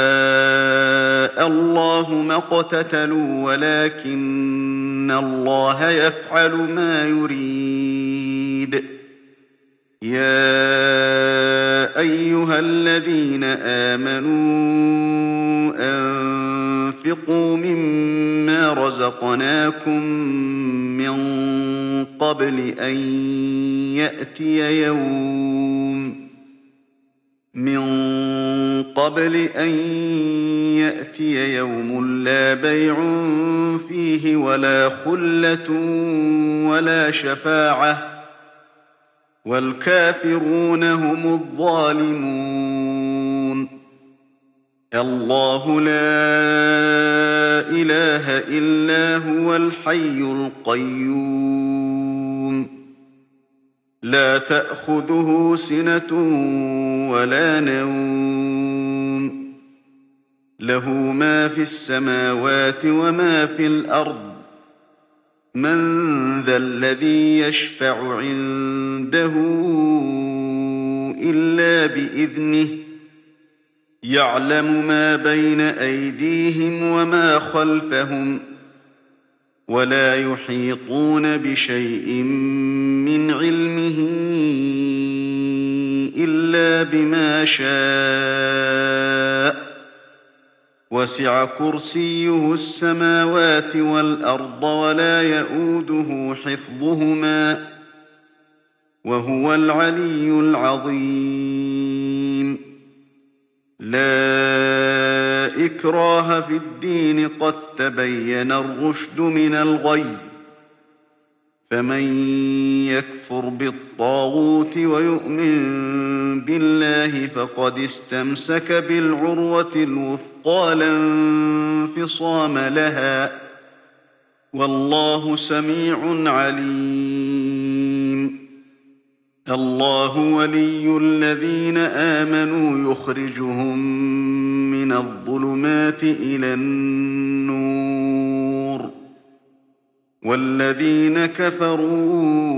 الله ما اقتتلوا ولكن الله يفعل ما يريد يا أيها الذين آمنوا أنفقوا مما رزقناكم من قبل أن يأتي يوم لا بيع فيه ولا خلة ولا شفاعة والكافرون هم الظالمون الله لا إله إلا هو الحي القيوم لا تأخذه سنة ولا نوم له ما في السماوات وما في الأرض من ذا الذي يشفع عنده إلا بإذنه يعلم ما بين أيديهم وما خلفهم ولا يحيطون بشيء من علمه إلا بما شاء وسع كرسيه السماوات والأرض ولا يئوده حفظهما وهو العلي العظيم لا إكراه في الدين قد تبين الرشد من الغي فمن يكفر بالطاغوت ويؤمن بالله فقد استمسك بالعروة الوثقى لا انفصام لها، والله سميع عليم. الله ولي الذين آمنوا يخرجهم من الظلمات إلى النور، والذين كفروا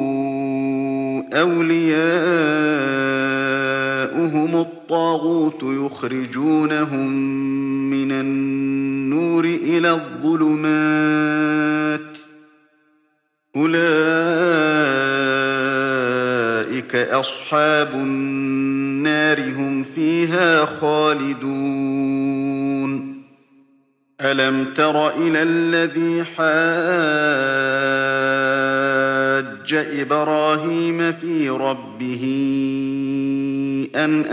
أولياؤهم الطاغوت يخرجونهم من النور إلى الظلمات، أولئك أصحاب النار هم فيها خالدون. ألم تر إلى الذي حاج إبراهيم في ربه أن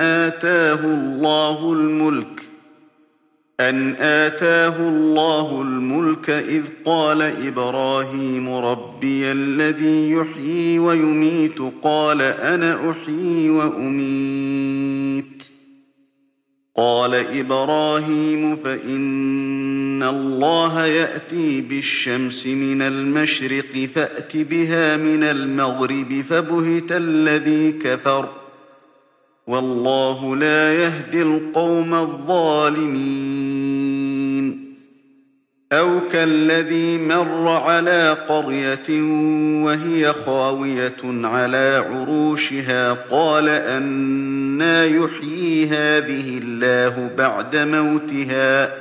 آتاه الله الملك إذ قال إبراهيم ربي الذي يحيي ويميت قال أنا أحيي وأميت. قال إبراهيم فإن الله يأتي بالشمس من المشرق فأت بها من المغرب فبهت الذي كفر، والله لا يهدي القوم الظالمين. أو كالذي مر على قرية وهي خاوية على عروشها قال أنى يحيي هذه الله بعد موتها،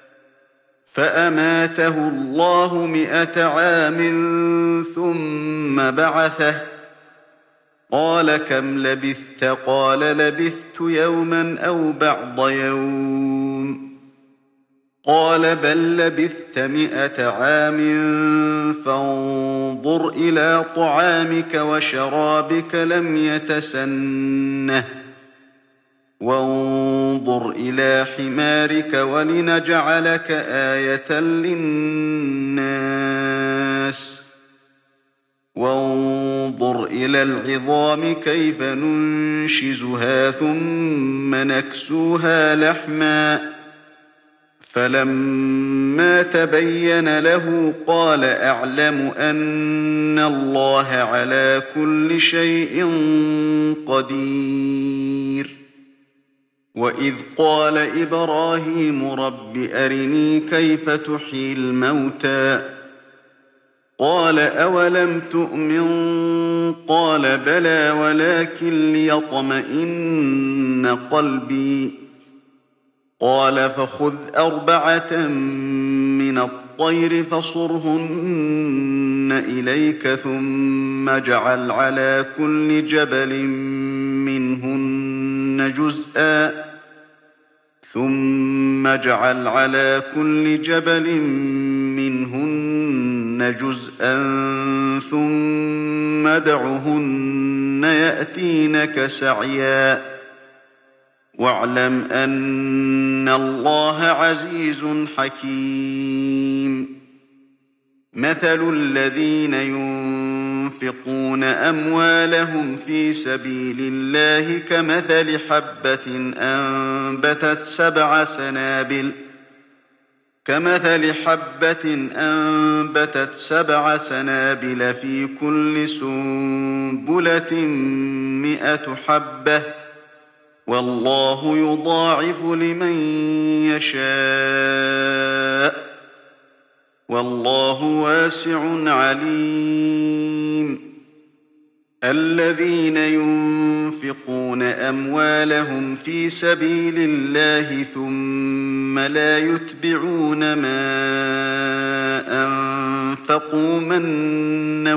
فأماته الله 100 عام ثم بعثه، قال كم لبثت؟ قال لبثت يوما أو بعض يوم، قال بل لبثت 100 عام فانظر إلى طعامك وشرابك لم يتسنه، وانظر إلى حمارك ولنجعلك آية للناس، وانظر إلى العظام كيف ننشزها ثم نكسوها لحما، فلما تبين له قال أعلم أن الله على كل شيء قدير. وإذ قال إبراهيم رب أرني كيف تحيي الموتى، قال أولم تؤمن؟ قال بلى ولكن ليطمئن قلبي، قال فخذ 4 من الطير فصرهن إليك ثم اجعل على كل جبل منهن جزءا ثم ادعهن يأتينك سعيا، واعلم أن الله عزيز حكيم. مثل الذين ينفقون أموالهم في سبيل الله كمثل حبة أنبتت 7 سنابل في كل سنبلة 100 حبة، والله يضاعف لمن يشاء، والله واسع عليم. الذين ينفقون أموالهم في سبيل الله ثم لا يتبعون ما أنفقوا منا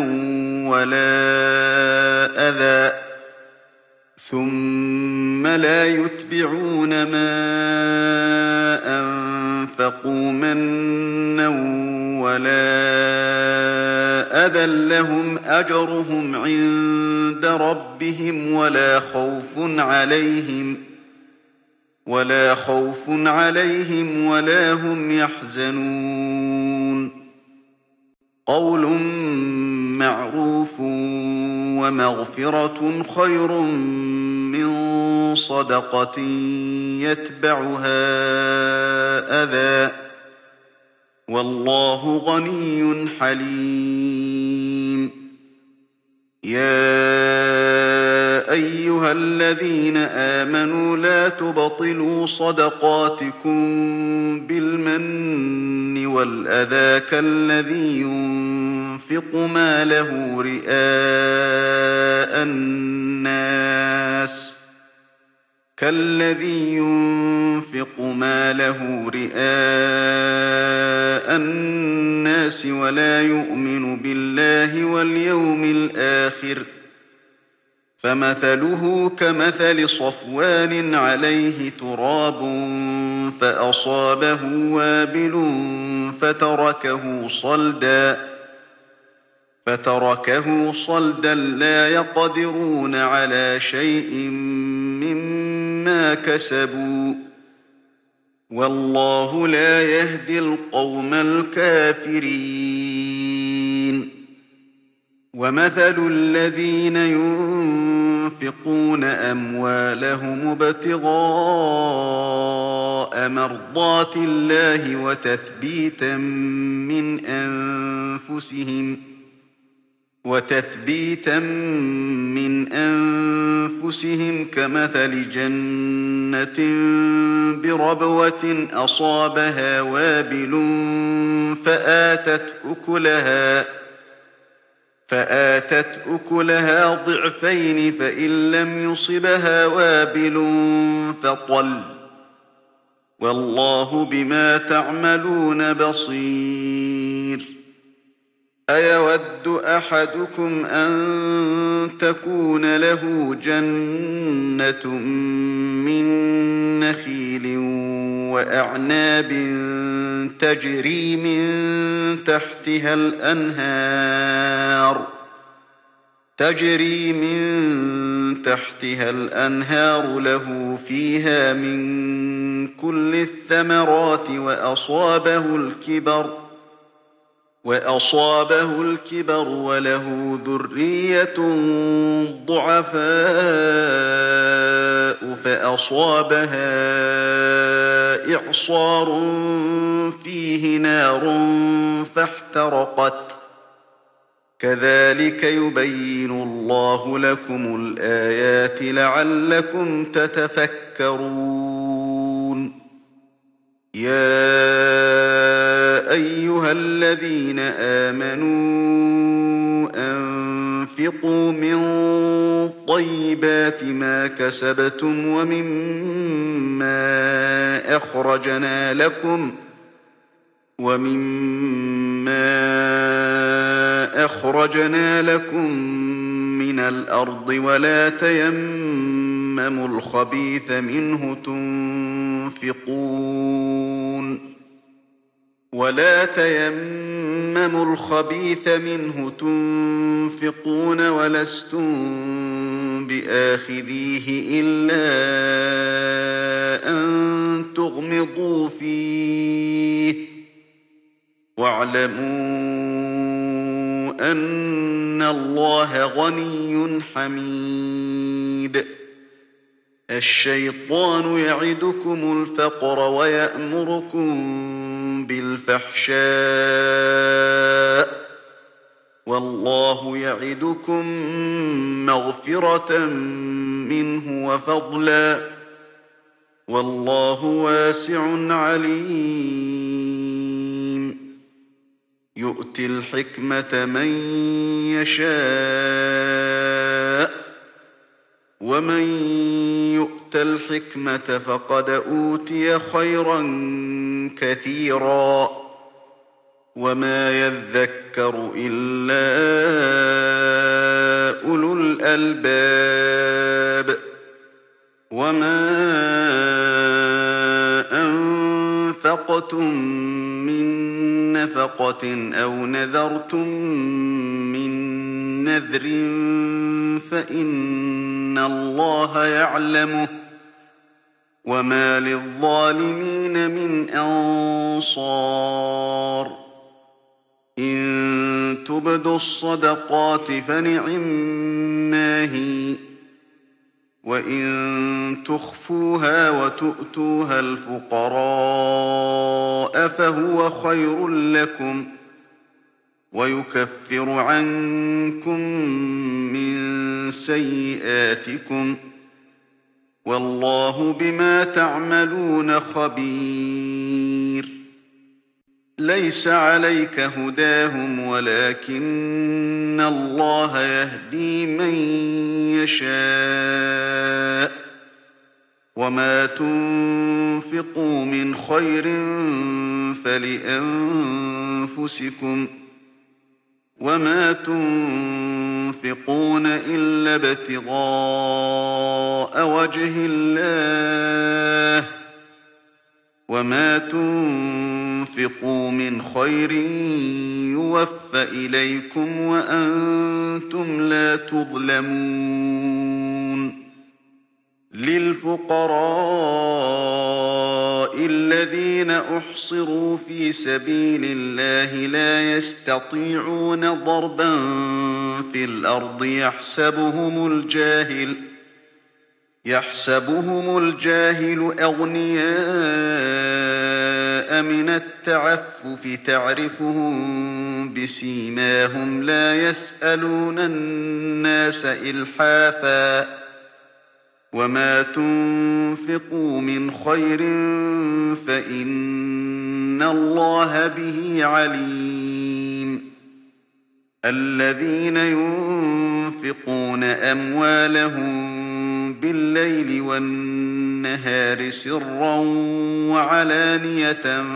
ولا أذى لهم أجرهم عند ربهم ولا خوف عليهم ولا هم يحزنون. قول مَّعْرُوفٌ وَمَغْفِرَةٌ خَيْرٌ مِّن صَدَقَةٍ يَتْبَعُهَا أَذًى ۗ وَاللَّهُ غَنِيٌّ حَلِيمٌ. يَا أَيُّهَا الَّذِينَ آمَنُوا لَا تُبْطِلُوا صَدَقَاتِكُم بِالْمَنِّ وَالْأَذَىٰ كَالَّذِي يُنفِقُ مَالَهُ رِئَاءَ النَّاسِ وَلَا يُؤْمِنُ بِاللَّهِ وَالْيَوْمِ الْآخِرِ ۖ فَمَثَلُهُ كَمَثَلِ صَفْوَانٍ عَلَيْهِ تُرَابٌ فَأَصَابَهُ وَابِلٌ فَتَرَكَهُ صَلْدًا لَّا يَقْدِرُونَ عَلَىٰ شَيْءٍ مِّمَّا كَسَبُوا ۗ وَاللَّهُ لَا يَهْدِي الْقَوْمَ الْكَافِرِينَ. وَمَثَلُ الَّذِينَ يُنفِقُونَ أَمْوَالَهُمُ ابْتِغَاءَ مَرْضَاتِ اللَّهِ وَتَثْبِيتًا مِّنْ أَنفُسِهِمْ كَمَثَلِ جَنَّةٍ بِرَبْوَةٍ أَصَابَهَا وَابِلٌ فَآتَتْ أُكُلَهَا ضِعْفَيْنِ فَإِن لَّمْ يُصِبْهَا وَابِلٌ فَطَلٌّ ۗ وَاللَّهُ بِمَا تَعْمَلُونَ بَصِيرٌ. أَيَوَدُّ أَحَدُكُمْ أَن تَكُونَ لَهُ جَنَّةٌ مِّن نَّخِيلٍ وَأَعْنَابٍ تَجْرِي مِن تَحْتِهَا الْأَنْهَارُ لَهُ فِيهَا مِن كُلِّ الثَّمَرَاتِ وَأَصَابَهُ الْكِبَرُ وَلَهُ ذُرِّيَّةٌ ضُعَفَاءُ فَأَصَابَهَا إِعْصَارٌ فِيهِ نَارٌ فَاحْتَرَقَتْ ۗ كَذَٰلِكَ يُبَيِّنُ اللَّهُ لَكُمُ الْآيَاتِ لَعَلَّكُمْ تَتَفَكَّرُونَ. يَا أَيُّهَا الَّذِينَ آمَنُوا أَنفِقُوا مِن طَيِّبَاتِ مَا كَسَبْتُمْ وَمِمَّا أَخْرَجْنَا لَكُم مِّنَ الْأَرْضِ وَلَا تَيَمَّمُوا الْخَبِيثَ مِنْهُ تُنفِقُونَ وَلَسْتُم بِآخِذِيهِ إِلَّا أَن تُغْمِضُوا فِيهِ ۚ وَاعْلَمُوا أَنَّ اللَّهَ غَنِيٌّ حَمِيدٌ. الشَّيْطَانُ يَعِدُكُمُ الْفَقْرَ وَيَأْمُرُكُم بِالْفَحْشَاءِ ۖ وَاللَّهُ يَعِدُكُم مَّغْفِرَةً مِّنْهُ وَفَضْلًا ۗ وَاللَّهُ وَاسِعٌ عَلِيمٌ. يُؤْتِي الْحِكْمَةَ مَن يَشَاءُ ۚ وَمَن يُؤْتَ الْحِكْمَةَ فَقَدْ أُوتِيَ خَيْرًا كَثِيرًا ۗ وَمَا يَذَّكَّرُ إِلَّا أُولُو الْأَلْبَابِ. وَمَا أَنفَقْتُم مِّن نَّفَقَةٍ أَوْ نَذَرْتُم مِّن نَّذْرٍ فَإِنَّ اللَّهَ يَعْلَمُهُ ۗ وَمَا لِلظَّالِمِينَ مِنْ أَنصَارٍ. إِن تبدوا الصدقات فنعما هي، وإن تخفوها وتؤتوها الفقراء فهو خير لكم، ويكفر عنكم من سيئاتكم، والله بما تعملون خبير. ليس عليك هداهم ولكن الله يهدي من يشاء، وما تنفقوا من خير فلأنفسكم، وما تنفقون إلا ابتغاء وجه الله، وما تنفقوا من خير يوف إليكم وأنتم لا تظلمون. للفقراء الذين أحصروا في سبيل الله لا يستطيعون ضربا في الأرض يحسبهم الجاهل أغنياء من التعفف تعرفهم بسيماهم لا يسألون الناس إلحافا، وما تنفقوا من خير فإن الله به عليم. الذين ينفقون أموالهم بالليل والنهار سرا وعلانية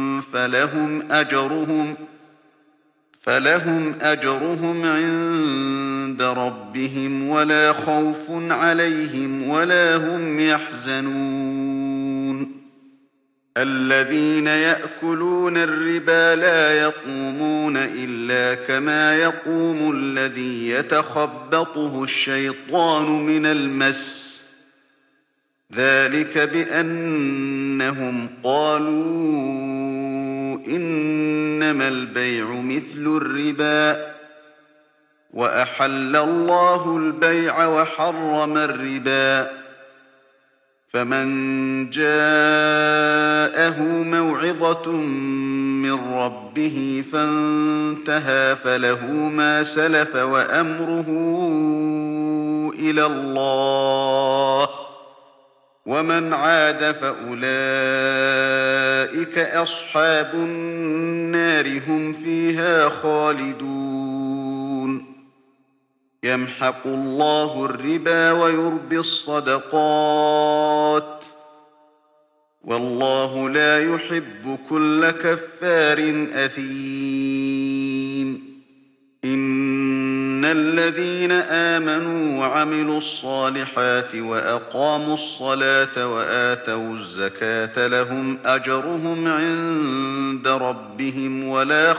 فلهم أجرهم عند ربهم ولا خوف عليهم ولا هم يحزنون. الذين يأكلون الربا لا يقومون إلا كما يقوم الذي يتخبطه الشيطان من المس، ذلك بأنهم قالوا إنما البيع مثل الربا، وأحل الله البيع وحرم الربا. فمن جاءه موعظة من ربه فانتهى فله ما سلف وأمره إلى الله، ومن عاد فأولئك أصحاب النار هم فيها خالدون. يمحق الله الربا ويربي الصدقات، والله لا يحب كل كفار أثيم. إن الذين آمنوا وعملوا الصالحات وأقاموا الصلاة وآتوا الزكاة لهم أجرهم عند ربهم ولا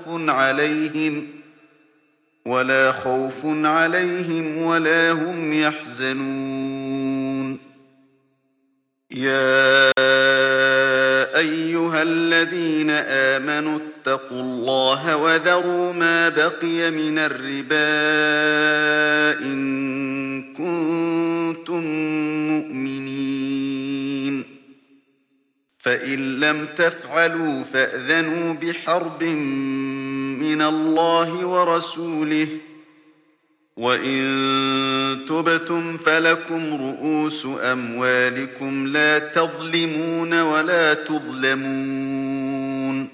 خوف عليهم ولا هم يحزنون. يا أيها الذين آمنوا اتقوا الله وذروا ما بقي من الربا إن كنتم مؤمنين، فإن لم تفعلوا فأذنوا بحرب من الله ورسوله، وإن تبتم فلكم رؤوس أموالكم لا تظلمون ولا تظلمون.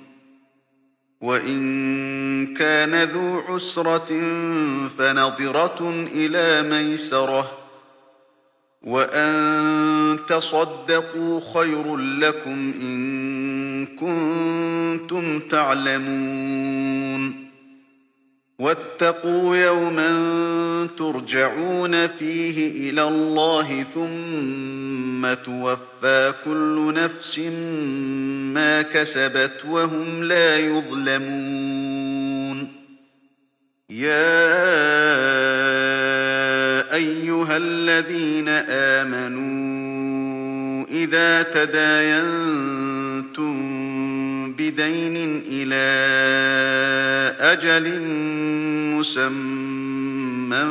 وإن كان ذو عسرة فنظرة إلى ميسرة، وأن تصدقوا خير لكم إن كنتم تعلمون. واتقوا يوما ترجعون فيه إلى الله ثم توفى كل نفس ما كسبت وهم لا يظلمون. يا أيها الذين آمنوا إذا تداينتم بدين إلى أجل مسمى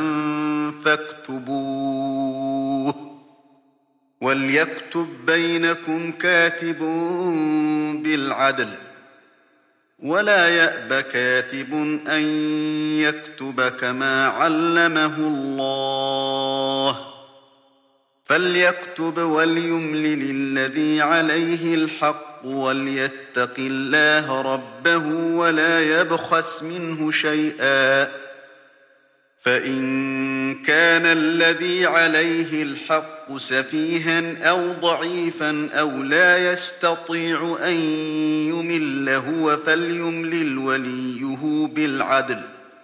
فاكتبوه وليكتب بينكم كاتب بالعدل ولا يأب كاتب أن يكتب كما علمه الله فليكتب وليملل الذي عليه الحق وليتق الله ربه ولا يبخس منه شيئا فإن كان الذي عليه الحق سفيها أو ضعيفا أو لا يستطيع أن يمل هو فليملل وليه بالعدل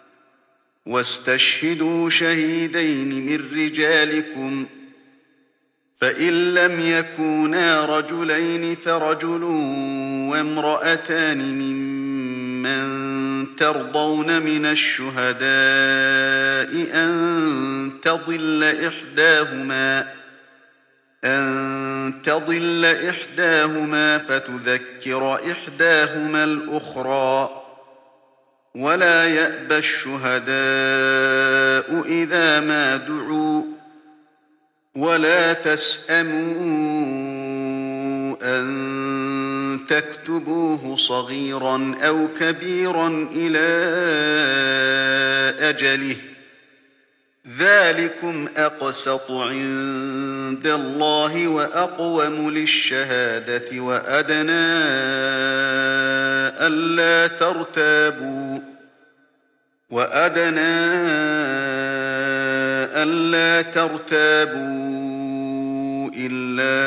واستشهدوا شهيدين من رجالكم فإن لم يكونا رجلين فرجل وامرأتان ممن ترضون من الشهداء أن تضل إحداهما فتذكر إحداهما الأخرى ولا يأبى الشهداء إذا ما دعوا ولا تسأموا أن تكتبوه صغيرا أو كبيرا إلى أجله ذلكم أقسط عند الله وأقوم للشهادة وأدنى ألا ترتابوا إلا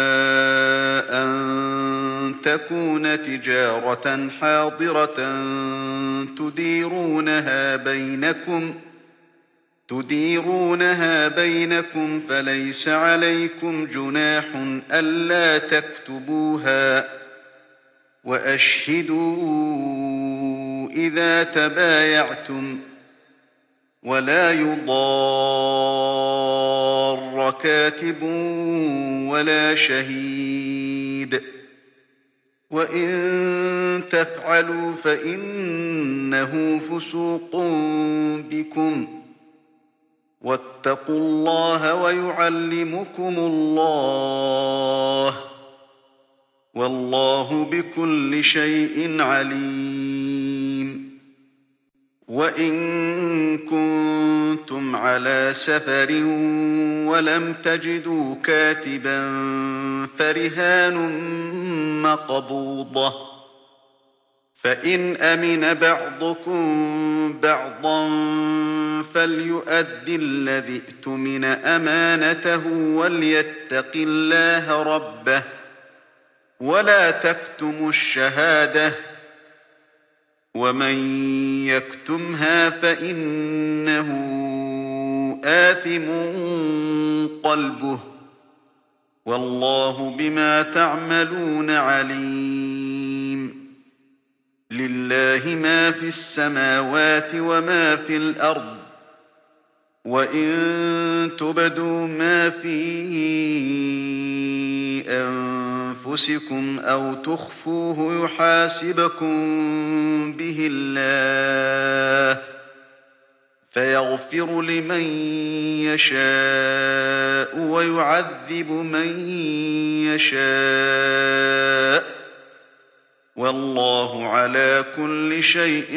أن تكون تجارة حاضرة تديرونها بينكم فليس عليكم جناح ألا تكتبوها وأشهدوا إذا تبايعتم ولا يضار كاتب ولا شهيد وإن تفعلوا فإنه فسوق بكم واتقوا الله ويعلمكم الله والله بكل شيء عليم وإن كنتم على سفر ولم تجدوا كاتبا فرهان مقبوضة فإن أمن بعضكم بعضا فليؤد الذي ائتمن أمانته وليتق الله ربه ولا تكتموا الشهادة ومن يكتمها فإنه آثم قلبه والله بما تعملون عليم لله ما في السماوات وما في الأرض وإن تبدوا ما في أنفسكم أو تخفوه يحاسبكم به الله فيغفر لمن يشاء ويعذب من يشاء والله على كل شيء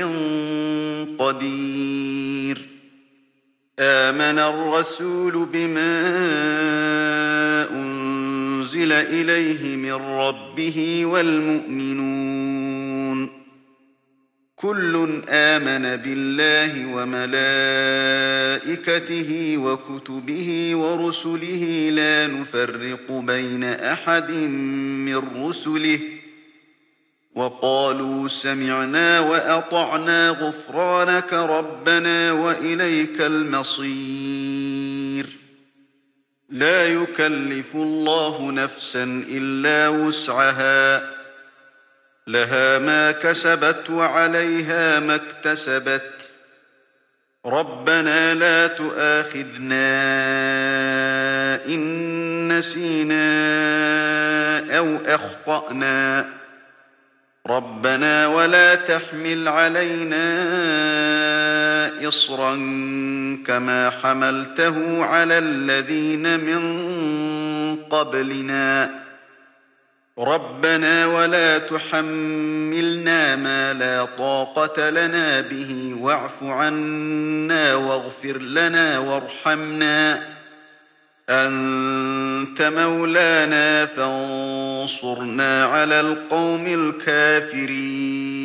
قدير آمن الرسول بما أنزل إليه من ربه والمؤمنون كل آمن بالله وملائكته وكتبه ورسله لا نفرق بين أحد من رسله وقالوا سمعنا وأطعنا غفرانك ربنا وإليك المصير لا يكلف الله نفسا إلا وسعها لها ما كسبت وعليها ما اكتسبت ربنا لا تؤاخذنا إن نسينا أو أخطأنا ربنا ولا تحمل علينا إصرا كما حملته على الذين من قبلنا ربنا ولا تحملنا ما لا طاقة لنا به واعف عنا واغفر لنا وارحمنا أنت مولانا فانصرنا على القوم الكافرين